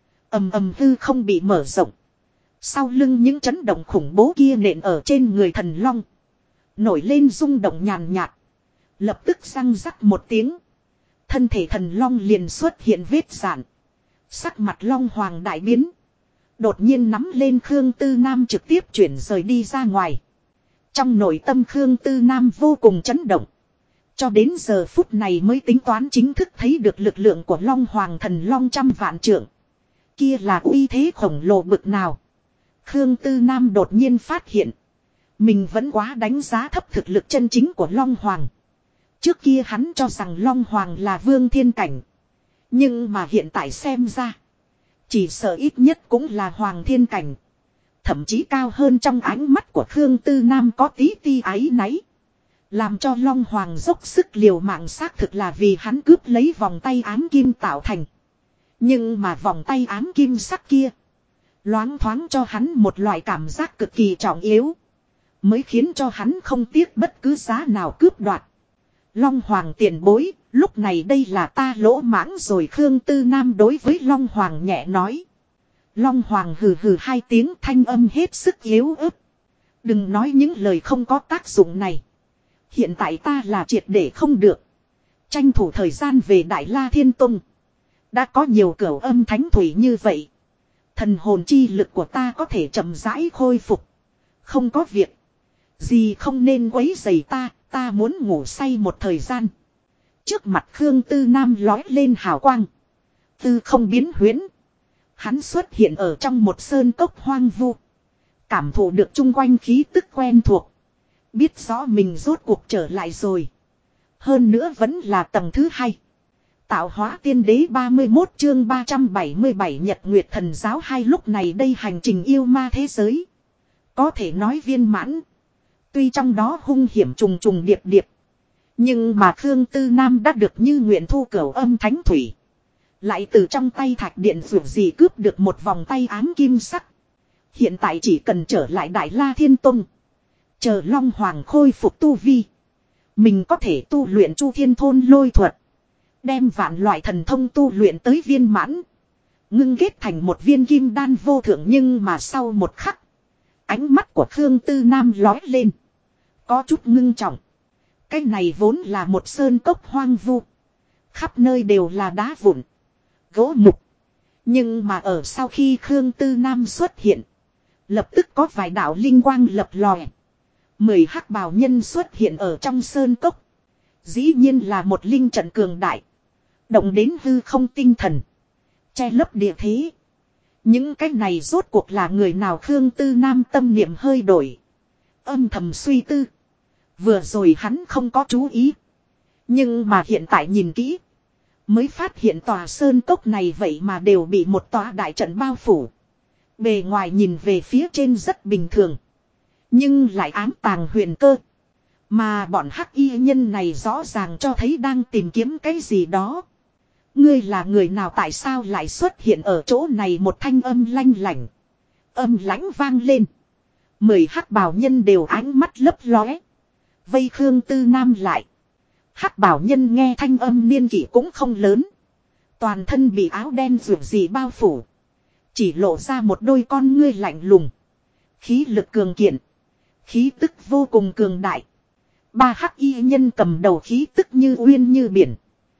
Ầm ầm hư không bị mở rộng. Sau lưng những chấn động khủng bố kia nện ở trên người thần long. Nổi lên rung động nhàn nhạt. Lập tức răng rắc một tiếng. Thân thể thần long liền xuất hiện vết rạn. Sắc mặt Long Hoàng đại biến. Đột nhiên nắm lên Khương Tư Nam trực tiếp chuyển rời đi ra ngoài. Trong nội tâm Khương Tư Nam vô cùng chấn động. Cho đến giờ phút này mới tính toán chính thức thấy được lực lượng của Long Hoàng thần Long trăm vạn trượng. Kia là uy thế khổng lồ bực nào. Khương Tư Nam đột nhiên phát hiện. Mình vẫn quá đánh giá thấp thực lực chân chính của Long Hoàng. Trước kia hắn cho rằng Long Hoàng là vương thiên cảnh. Nhưng mà hiện tại xem ra. Chỉ sợ ít nhất cũng là Hoàng thiên cảnh. Thậm chí cao hơn. Trong ánh mắt của Khương Tư Nam có tí ti áy náy. Làm cho Long Hoàng dốc sức liều mạng xác thực là vì hắn cướp lấy vòng tay ám kim tạo thành. Nhưng mà vòng tay ám kim sắc kia. Loáng thoáng cho hắn một loại cảm giác cực kỳ trọng yếu. Mới khiến cho hắn không tiếc bất cứ giá nào cướp đoạt. Long Hoàng tiền bối, lúc này đây là ta lỗ mãng rồi. Khương Tư Nam đối với Long Hoàng nhẹ nói. Long Hoàng hừ hừ hai tiếng, thanh âm hết sức yếu ớt. Đừng nói những lời không có tác dụng này. Hiện tại ta là triệt để không được. Tranh thủ thời gian về Đại La Thiên Tông. Đã có nhiều cửu âm thánh thủy như vậy. Thần hồn chi lực của ta có thể chậm rãi khôi phục. Không có việc gì không nên quấy rầy ta muốn ngủ say một thời gian. Trước mặt Khương Tư Nam lói lên hào quang. Tư không biến huyễn. Hắn xuất hiện ở trong một sơn cốc hoang vu. Cảm thụ được chung quanh khí tức quen thuộc. Biết rõ mình rốt cuộc trở lại rồi. Hơn nữa vẫn là tầng thứ 2. Tạo hóa tiên đế 31 chương 377 Nhật Nguyệt Thần Giáo 2. Lúc này đây hành trình yêu ma thế giới. Có thể nói viên mãn. Tuy trong đó hung hiểm trùng trùng điệp điệp. Nhưng mà Khương Tư Nam đã được như nguyện thu cửu âm thánh thủy. Lại từ trong tay thạch điện dù gì cướp được một vòng tay ám kim sắc. Hiện tại chỉ cần trở lại Đại La Thiên Tông. Chờ Long Hoàng khôi phục tu vi. Mình có thể tu luyện Chu Thiên Thôn lôi thuật. Đem vạn loại thần thông tu luyện tới viên mãn. Ngưng kết thành một viên kim đan vô thượng, nhưng mà sau một khắc. Ánh mắt của Khương Tư Nam lói lên. Có chút ngưng trọng. Cái này vốn là một sơn cốc hoang vu. Khắp nơi đều là đá vụn. Gỗ mục. Nhưng mà ở sau khi Khương Tư Nam xuất hiện. Lập tức có vài đạo linh quang lập lòe. 10 hắc bào nhân xuất hiện ở trong sơn cốc. Dĩ nhiên là một linh trận cường đại. Động đến hư không tinh thần. Che lấp địa thế. Những cái này rốt cuộc là người nào? Khương Tư Nam tâm niệm hơi đổi. Âm thầm suy tư. Vừa rồi hắn không có chú ý. Nhưng mà hiện tại nhìn kỹ. Mới phát hiện tòa sơn cốc này vậy mà đều bị một tòa đại trận bao phủ. Bề ngoài nhìn về phía trên rất bình thường. Nhưng lại ám tàng huyền cơ. Mà bọn hắc y nhân này rõ ràng cho thấy đang tìm kiếm cái gì đó. Ngươi là người nào, tại sao lại xuất hiện ở chỗ này? Một thanh âm lanh lảnh. Âm lãnh vang lên. 10 hắc bào nhân đều ánh mắt lấp lóe. Vây Khương Tư Nam lại. Hắc bào nhân nghe thanh âm niên kỷ cũng không lớn. Toàn thân bị áo đen rượu gì bao phủ. Chỉ lộ ra một đôi con ngươi lạnh lùng. Khí lực cường kiện. Khí tức vô cùng cường đại. 3 hắc y nhân cầm đầu khí tức như uyên như biển.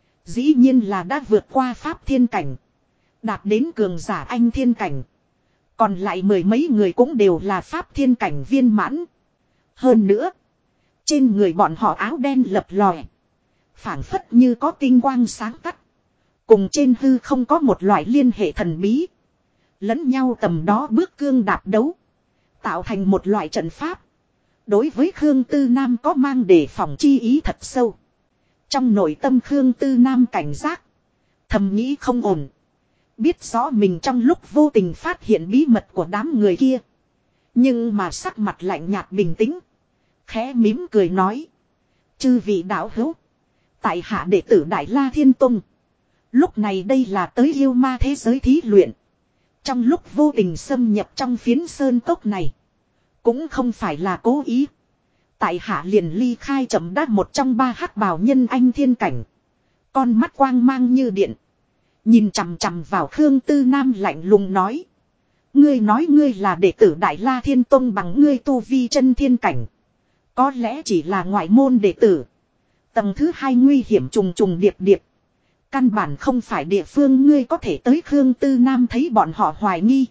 Dĩ nhiên là đã vượt qua pháp thiên cảnh. Đạt đến cường giả anh thiên cảnh. Còn lại 10 mấy người cũng đều là pháp thiên cảnh viên mãn. Hơn nữa. Trên người bọn họ áo đen lập lòe. Phảng phất như có tinh quang sáng tắt. Cùng trên hư không có một loại liên hệ thần bí. Lẫn nhau tầm đó bước cương đạp đấu. Tạo thành một loại trận pháp. Đối với Khương Tư Nam có mang đề phòng chi ý thật sâu. Trong nội tâm Khương Tư Nam cảnh giác. Thầm nghĩ không ổn. Biết rõ mình trong lúc vô tình phát hiện bí mật của đám người kia. Nhưng mà sắc mặt lạnh nhạt bình tĩnh. Khẽ mím cười nói. Chư vị đạo hữu. Tại hạ đệ tử Đại La Thiên Tông. Lúc này đây là tới yêu ma thế giới thí luyện. Trong lúc vô tình xâm nhập trong phiến sơn cốc này. Cũng không phải là cố ý. Tại hạ liền ly khai chậm đát một trong 3 hắc bào nhân anh thiên cảnh. Con mắt quang mang như điện. Nhìn chằm chằm vào Khương Tư Nam lạnh lùng nói. Ngươi nói ngươi là đệ tử Đại La Thiên Tông bằng ngươi tu vi chân thiên cảnh. Có lẽ chỉ là ngoại môn đệ tử. Tầng thứ 2 nguy hiểm trùng trùng điệp điệp. Căn bản không phải địa phương ngươi có thể tới. Khương Tư Nam thấy bọn họ hoài nghi.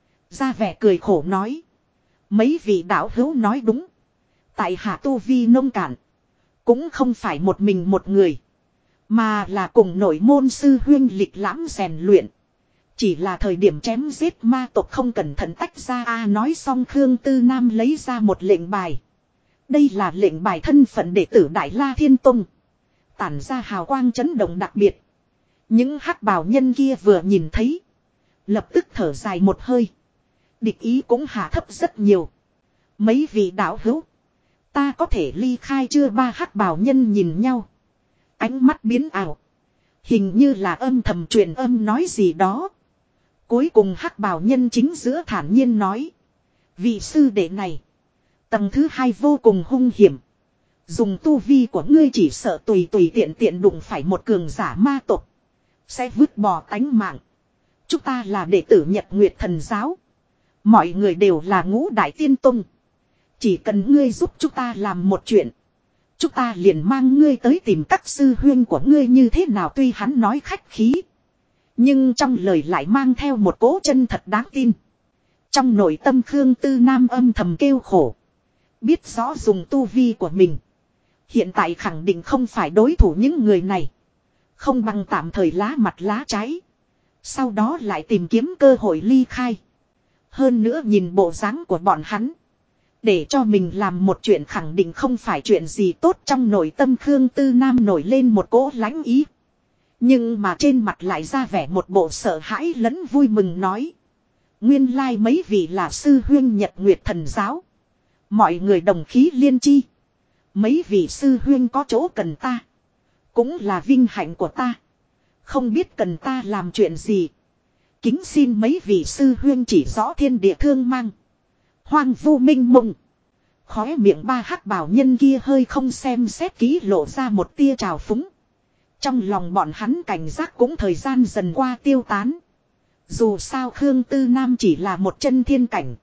Ra vẻ cười khổ nói. Mấy vị đạo hữu nói đúng. Tại hạ tu vi nông cạn. cũng không phải một mình một người. Mà là cùng nội môn sư huyên lịch lãm rèn luyện. Chỉ là thời điểm chém giết ma tộc không cẩn thận tách ra nói xong Khương Tư Nam lấy ra một lệnh bài. Đây là lệnh bài thân phận đệ tử Đại La Thiên Tông. Tản ra hào quang chấn động đặc biệt. Những hắc bào nhân kia vừa nhìn thấy. Lập tức thở dài một hơi. Địch ý cũng hạ thấp rất nhiều. Mấy vị đạo hữu. Ta có thể ly khai chưa? Ba hắc bào nhân nhìn nhau. Ánh mắt biến ảo. Hình như là âm thầm truyền âm nói gì đó. Cuối cùng hắc bào nhân chính giữa thản nhiên nói. Vị sư đệ này. Tầng thứ 2 vô cùng hung hiểm. Dùng tu vi của ngươi chỉ sợ tùy tiện tiện đụng phải một cường giả ma tộc. Sẽ vứt bỏ tánh mạng. Chúng ta là đệ tử Nhật Nguyệt Thần Giáo. Mọi người đều là ngũ đại tiên tông. Chỉ cần ngươi giúp chúng ta làm một chuyện. Chúng ta liền mang ngươi tới tìm các sư huyên của ngươi như thế nào. Tuy hắn nói khách khí. Nhưng trong lời lại mang theo một cố chân thật đáng tin. Trong nội tâm Khương Tư Nam âm thầm kêu khổ. Biết rõ dùng tu vi của mình. Hiện tại khẳng định không phải đối thủ những người này. Không bằng tạm thời lá mặt lá trái. Sau đó lại tìm kiếm cơ hội ly khai. Hơn nữa nhìn bộ dáng của bọn hắn. Để cho mình làm một chuyện khẳng định không phải chuyện gì tốt. Trong nội tâm Khương Tư Nam nổi lên một cỗ lãnh ý. Nhưng mà trên mặt lại ra vẻ một bộ sợ hãi lẫn vui mừng nói. Nguyên lai mấy vị là sư huyên Nhật Nguyệt Thần Giáo. Mọi người đồng khí liên chi. Mấy vị sư huyên có chỗ cần ta. Cũng là vinh hạnh của ta. Không biết cần ta làm chuyện gì. Kính xin mấy vị sư huyên chỉ rõ thiên địa thương mang. Hoang vu minh mông. Khóe miệng ba hắc bảo nhân kia hơi không xem xét kỹ lộ ra một tia trào phúng. Trong lòng bọn hắn cảnh giác cũng thời gian dần qua tiêu tán. Dù sao Khương Tư Nam chỉ là một chân thiên cảnh.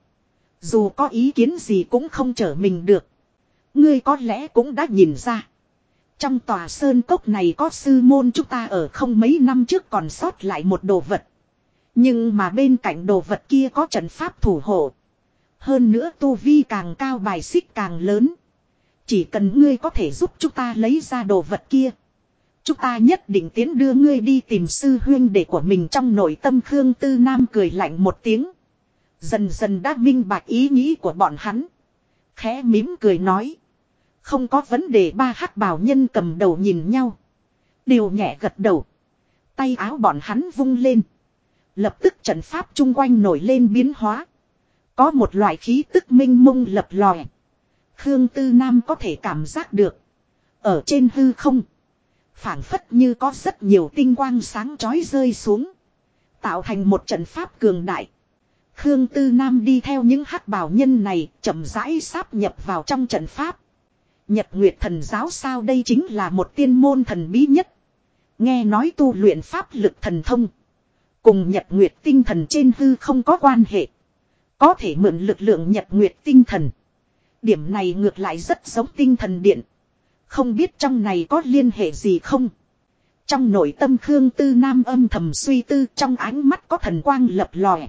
Dù có ý kiến gì cũng không trở mình được. Ngươi có lẽ cũng đã nhìn ra. Trong tòa sơn cốc này có sư môn chúng ta ở không mấy năm trước còn sót lại một đồ vật. Nhưng mà bên cạnh đồ vật kia có trận pháp thủ hộ. Hơn nữa tu vi càng cao bài xích càng lớn. Chỉ cần ngươi có thể giúp chúng ta lấy ra đồ vật kia. Chúng ta nhất định tiến đưa ngươi đi tìm sư huyên đệ của mình. Trong nội tâm Khương Tư Nam cười lạnh một tiếng. Dần dần đã minh bạch ý nghĩ của bọn hắn. Khẽ mím cười nói. Không có vấn đề. Ba hắc bào nhân cầm đầu nhìn nhau. Đều nhẹ gật đầu. Tay áo bọn hắn vung lên. Lập tức trận pháp chung quanh nổi lên biến hóa. Có một loại khí tức minh mông lập lòe. Khương Tư Nam có thể cảm giác được. Ở trên hư không. Phảng phất như có rất nhiều tinh quang sáng chói rơi xuống. Tạo thành một trận pháp cường đại. Khương Tư Nam đi theo những hắc bào nhân này chậm rãi sáp nhập vào trong trận pháp. Nhật Nguyệt Thần Giáo sao? Đây chính là một tiên môn thần bí nhất. Nghe nói tu luyện pháp lực thần thông. Cùng Nhật Nguyệt tinh thần trên hư không có quan hệ. Có thể mượn lực lượng Nhật Nguyệt tinh thần. Điểm này ngược lại rất giống tinh thần điện. Không biết trong này có liên hệ gì không? Trong nội tâm Khương Tư Nam âm thầm suy tư, trong ánh mắt có thần quang lập lòe.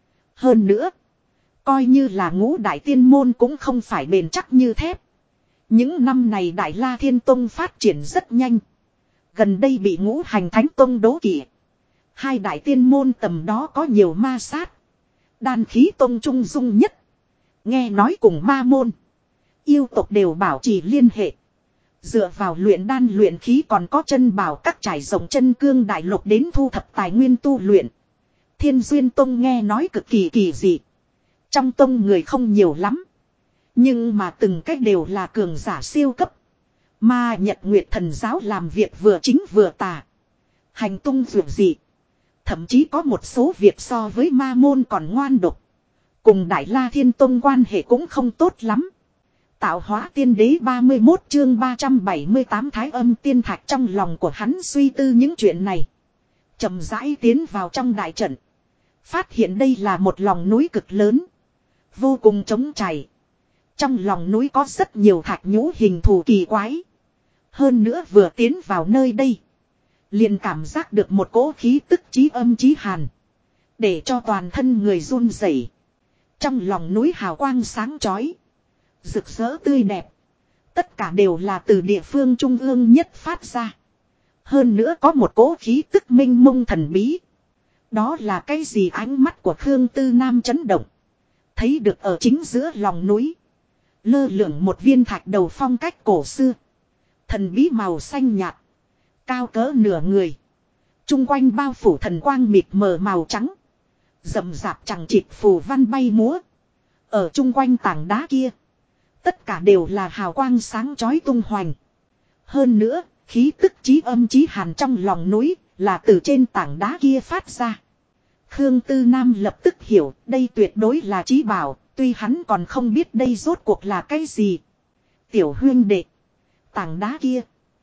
Hơn nữa, coi như là ngũ đại tiên môn cũng không phải bền chắc như thép. Những năm này Đại La Thiên Tông phát triển rất nhanh. Gần đây bị Ngũ Hành Thánh Tông đố kỵ. Hai đại tiên môn tầm đó có nhiều ma sát. Đan khí tông trung dung nhất. Nghe nói cùng ma môn, yêu tộc đều bảo trì liên hệ. Dựa vào luyện đan luyện khí còn có chân bảo các trải rộng chân cương đại lục đến thu thập tài nguyên tu luyện. Thiên Duyên Tông nghe nói cực kỳ kỳ dị. Trong tông người không nhiều lắm. Nhưng mà từng cách đều là cường giả siêu cấp. Mà Nhật Nguyệt Thần Giáo làm việc vừa chính vừa tà. Hành tung dường dị. Thậm chí có một số việc so với ma môn còn ngoan độc. Cùng Đại La Thiên Tông quan hệ cũng không tốt lắm. Tạo hóa tiên đế 31 chương 378 Thái Âm tiên thạch. Trong lòng của hắn suy tư những chuyện này. Chậm rãi tiến vào trong đại trận. Phát hiện đây là một lòng núi cực lớn. Vô cùng trống trải. Trong lòng núi có rất nhiều thạch nhũ hình thù kỳ quái. Hơn nữa vừa tiến vào nơi đây. Liền cảm giác được một cỗ khí tức chí âm chí hàn. Để cho toàn thân người run rẩy. Trong lòng núi hào quang sáng chói. Rực rỡ tươi đẹp. Tất cả đều là từ địa phương trung ương nhất phát ra. Hơn nữa có một cỗ khí tức minh mông thần bí. Đó là cái gì? Ánh mắt của Khương Tư Nam chấn động. Thấy được ở chính giữa lòng núi. Lơ lửng một viên thạch đầu phong cách cổ xưa. Thần bí màu xanh nhạt. Cao cỡ nửa người. Trung quanh bao phủ thần quang mịt mờ màu trắng. Rậm rạp chẳng chịt phù văn bay múa. Ở chung quanh tảng đá kia. Tất cả đều là hào quang sáng chói tung hoành. Hơn nữa, khí tức chí âm chí hàn trong lòng núi là từ trên tảng đá kia phát ra. Khương Tư Nam lập tức hiểu đây tuyệt đối là chí bảo, tuy hắn còn không biết đây rốt cuộc là cái gì. Tiểu huynh đệ, tảng đá kia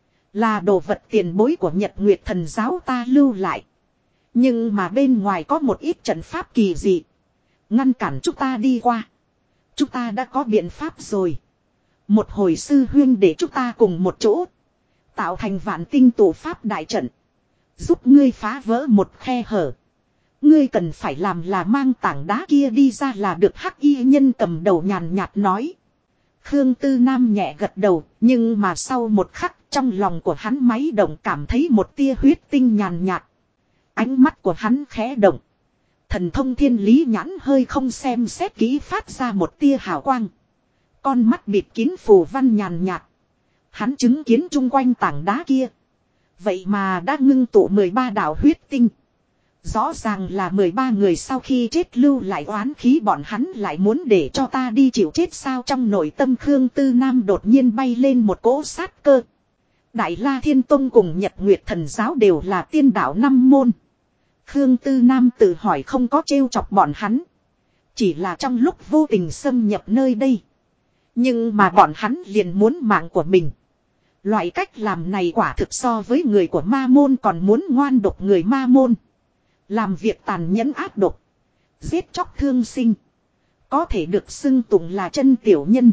là đồ vật tiền bối của Nhật Nguyệt Thần giáo ta lưu lại. Nhưng mà bên ngoài có một ít trận pháp kỳ dị. Ngăn cản chúng ta đi qua. Chúng ta đã có biện pháp rồi. Một hồi sư huynh để chúng ta cùng một chỗ. Tạo thành vạn tinh tổ pháp đại trận. Giúp ngươi phá vỡ một khe hở. Ngươi cần phải làm là mang tảng đá kia đi ra là được. Hắc y nhân cầm đầu nhàn nhạt nói. Khương Tư Nam nhẹ gật đầu. Nhưng mà sau một khắc trong lòng của hắn máy động cảm thấy một tia huyết tinh nhàn nhạt. Ánh mắt của hắn khẽ động. Thần thông thiên lý nhãn hơi không xem xét kỹ phát ra một tia hào quang. Con mắt bịt kín phù văn nhàn nhạt. Hắn chứng kiến chung quanh tảng đá kia. Vậy mà đã ngưng tụ 13 đạo huyết tinh. Rõ ràng là 13 người sau khi chết lưu lại oán khí, bọn hắn lại muốn để cho ta đi chịu chết sao? Trong nội tâm Khương Tư Nam đột nhiên bay lên một cỗ sát cơ. Đại La Thiên Tông cùng Nhật Nguyệt Thần giáo đều là tiên đạo năm môn. Khương Tư Nam tự hỏi không có trêu chọc bọn hắn. Chỉ là trong lúc vô tình xâm nhập nơi đây. Nhưng mà bọn hắn liền muốn mạng của mình. Loại cách làm này quả thực so với người của ma môn còn muốn ngoan độc. Người ma môn làm việc tàn nhẫn ác độc, giết chóc thương sinh, có thể được xưng tụng là chân tiểu nhân.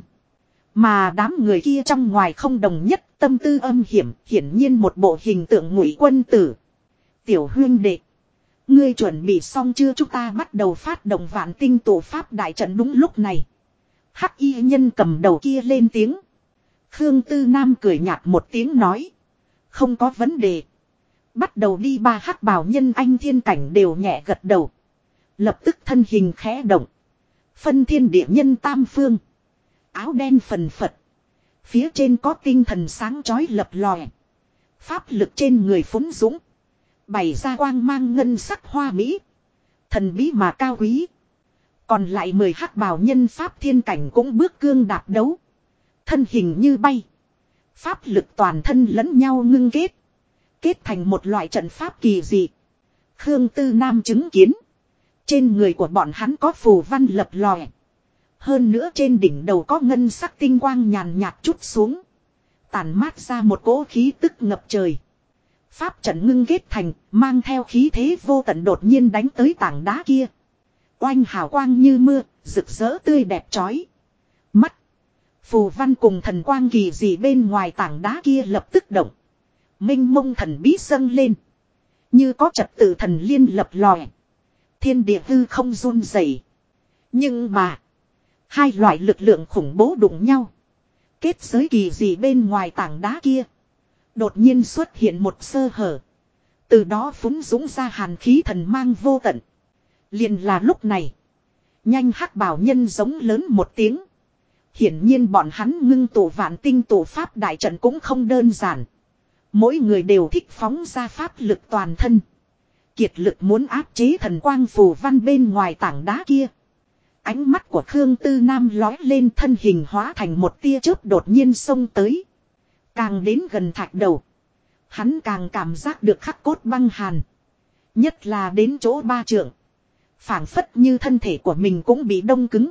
Mà đám người kia trong ngoài không đồng nhất, tâm tư âm hiểm, hiển nhiên một bộ hình tượng ngụy quân tử. Tiểu huynh đệ, ngươi chuẩn bị xong chưa? Chúng ta bắt đầu phát động vạn tinh tổ pháp đại trận. Đúng lúc này, hắc y nhân cầm đầu kia lên tiếng. Khương Tư Nam cười nhạt một tiếng nói. Không có vấn đề. Bắt đầu đi. Ba hắc bào nhân anh thiên cảnh đều nhẹ gật đầu. Lập tức thân hình khẽ động. Phân thiên địa nhân tam phương. Áo đen phần phật. Phía trên có tinh thần sáng chói lập lòe. Pháp lực trên người phúng dũng. Bày ra quang mang ngân sắc hoa mỹ. Thần bí mà cao quý. Còn lại 10 hắc bào nhân pháp thiên cảnh cũng bước cương đạp đấu. Thân hình như bay. Pháp lực toàn thân lẫn nhau ngưng kết. Kết thành một loại trận pháp kỳ dị. Khương Tư Nam chứng kiến. Trên người của bọn hắn có phù văn lập lòe. Hơn nữa trên đỉnh đầu có ngân sắc tinh quang nhàn nhạt chút xuống. Tàn mát ra một cỗ khí tức ngập trời. Pháp trận ngưng kết thành, mang theo khí thế vô tận đột nhiên đánh tới tảng đá kia. Oanh hào quang như mưa, rực rỡ tươi đẹp chói mắt. Phù văn cùng thần quang kỳ dị bên ngoài tảng đá kia lập tức động. Minh mông thần bí dâng lên. Như có trật tự thần liên lập lòe. Thiên địa hư không run rẩy. Nhưng mà, hai loại lực lượng khủng bố đụng nhau. Kết giới kỳ dị bên ngoài tảng đá kia. Đột nhiên xuất hiện một sơ hở. Từ đó phúng dũng ra hàn khí thần mang vô tận. Liền là lúc này. Nhanh hắc bào nhân giống lớn một tiếng. Hiển nhiên bọn hắn ngưng tụ vạn tinh tổ pháp đại trận cũng không đơn giản. Mỗi người đều thích phóng ra pháp lực toàn thân. Kiệt lực muốn áp chế thần quang phù văn bên ngoài tảng đá kia. Ánh mắt của Khương Tư Nam lói lên, thân hình hóa thành một tia chớp đột nhiên xông tới. Càng đến gần thạch đầu. Hắn càng cảm giác được khắc cốt băng hàn. Nhất là đến chỗ 3 trượng. Phảng phất như thân thể của mình cũng bị đông cứng.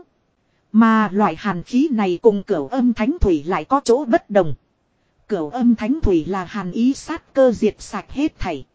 Mà loại hàn khí này cùng cửu âm thánh thủy lại có chỗ bất đồng. Cửu âm thánh thủy là hàn ý sát cơ diệt sạch hết thảy.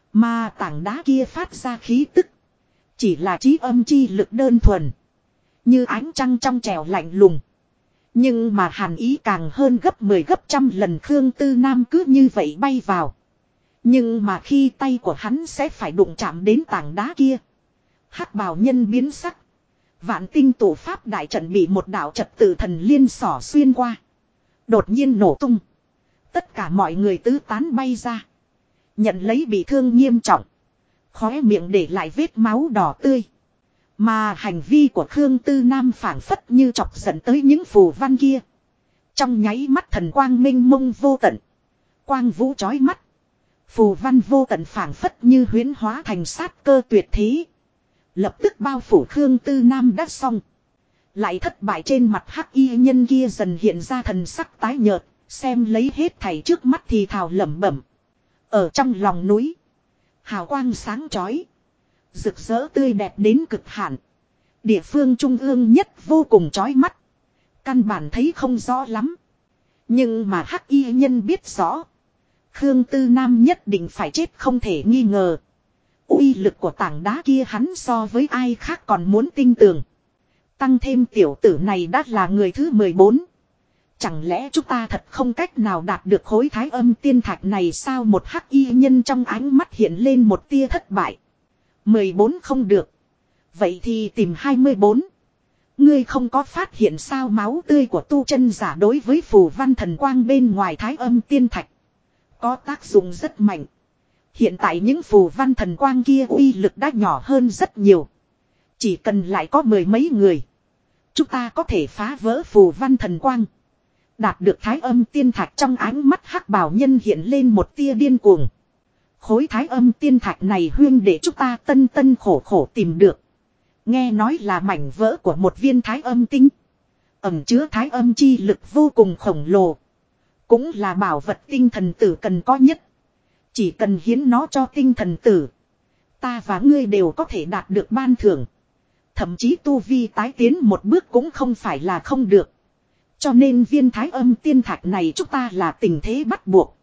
Mà tảng đá kia phát ra khí tức. Chỉ là trí âm chi lực đơn thuần. Như ánh trăng trong trẻo lạnh lùng. Nhưng mà hàn ý càng hơn gấp 10 gấp trăm lần. Khương Tư Nam cứ như vậy bay vào. Nhưng mà khi tay của hắn sẽ phải đụng chạm đến tảng đá kia. Hắc bào nhân biến sắc. Vạn tinh tổ pháp đại trận bị một đạo trật tự thần liên xỏ xuyên qua. Đột nhiên nổ tung. Tất cả mọi người tứ tán bay ra. Nhận lấy bị thương nghiêm trọng. Khóe miệng để lại vết máu đỏ tươi. Mà hành vi của Khương Tư Nam phảng phất như chọc giận tới những phù văn kia. Trong nháy mắt thần quang minh mông vô tận. Quang vũ chói mắt. Phù văn vô tận phảng phất như huyễn hóa thành sát cơ tuyệt thế. Lập tức bao phủ Khương Tư Nam đã xong. Lại thất bại trên mặt hắc y nhân kia dần hiện ra thần sắc tái nhợt. Xem lấy hết thảy trước mắt thì thào lẩm bẩm. Ở trong lòng núi. Hào quang sáng chói. Rực rỡ tươi đẹp đến cực hạn. Địa phương trung ương nhất vô cùng chói mắt. Căn bản thấy không rõ lắm. Nhưng mà hắc y nhân biết rõ. Khương Tư Nam nhất định phải chết không thể nghi ngờ. Uy lực của tảng đá kia hắn so với ai khác còn muốn tin tưởng. Tăng thêm tiểu tử này đã là người thứ 14. Chẳng lẽ chúng ta thật không cách nào đạt được khối thái âm tiên thạch này sao? Một hắc y nhân trong ánh mắt hiện lên một tia thất bại. 14 không được. Vậy thì tìm 24. Ngươi không có phát hiện sao máu tươi của tu chân giả đối với phù văn thần quang bên ngoài thái âm tiên thạch. Có tác dụng rất mạnh. Hiện tại những phù văn thần quang kia uy lực đã nhỏ hơn rất nhiều. Chỉ cần lại có mười mấy người. Chúng ta có thể phá vỡ phù văn thần quang. Đạt được thái âm tiên thạch. Trong ánh mắt hắc bào nhân hiện lên một tia điên cuồng. Khối thái âm tiên thạch này huyên để chúng ta tân tân khổ khổ tìm được. Nghe nói là mảnh vỡ của một viên thái âm tinh. Ẩn chứa thái âm chi lực vô cùng khổng lồ. Cũng là bảo vật tinh thần tử cần có nhất. Chỉ cần hiến nó cho tinh thần tử. Ta và ngươi đều có thể đạt được ban thưởng. Thậm chí tu vi tái tiến một bước cũng không phải là không được. Cho nên viên thái âm tiên thạch này chúng ta là tình thế bắt buộc.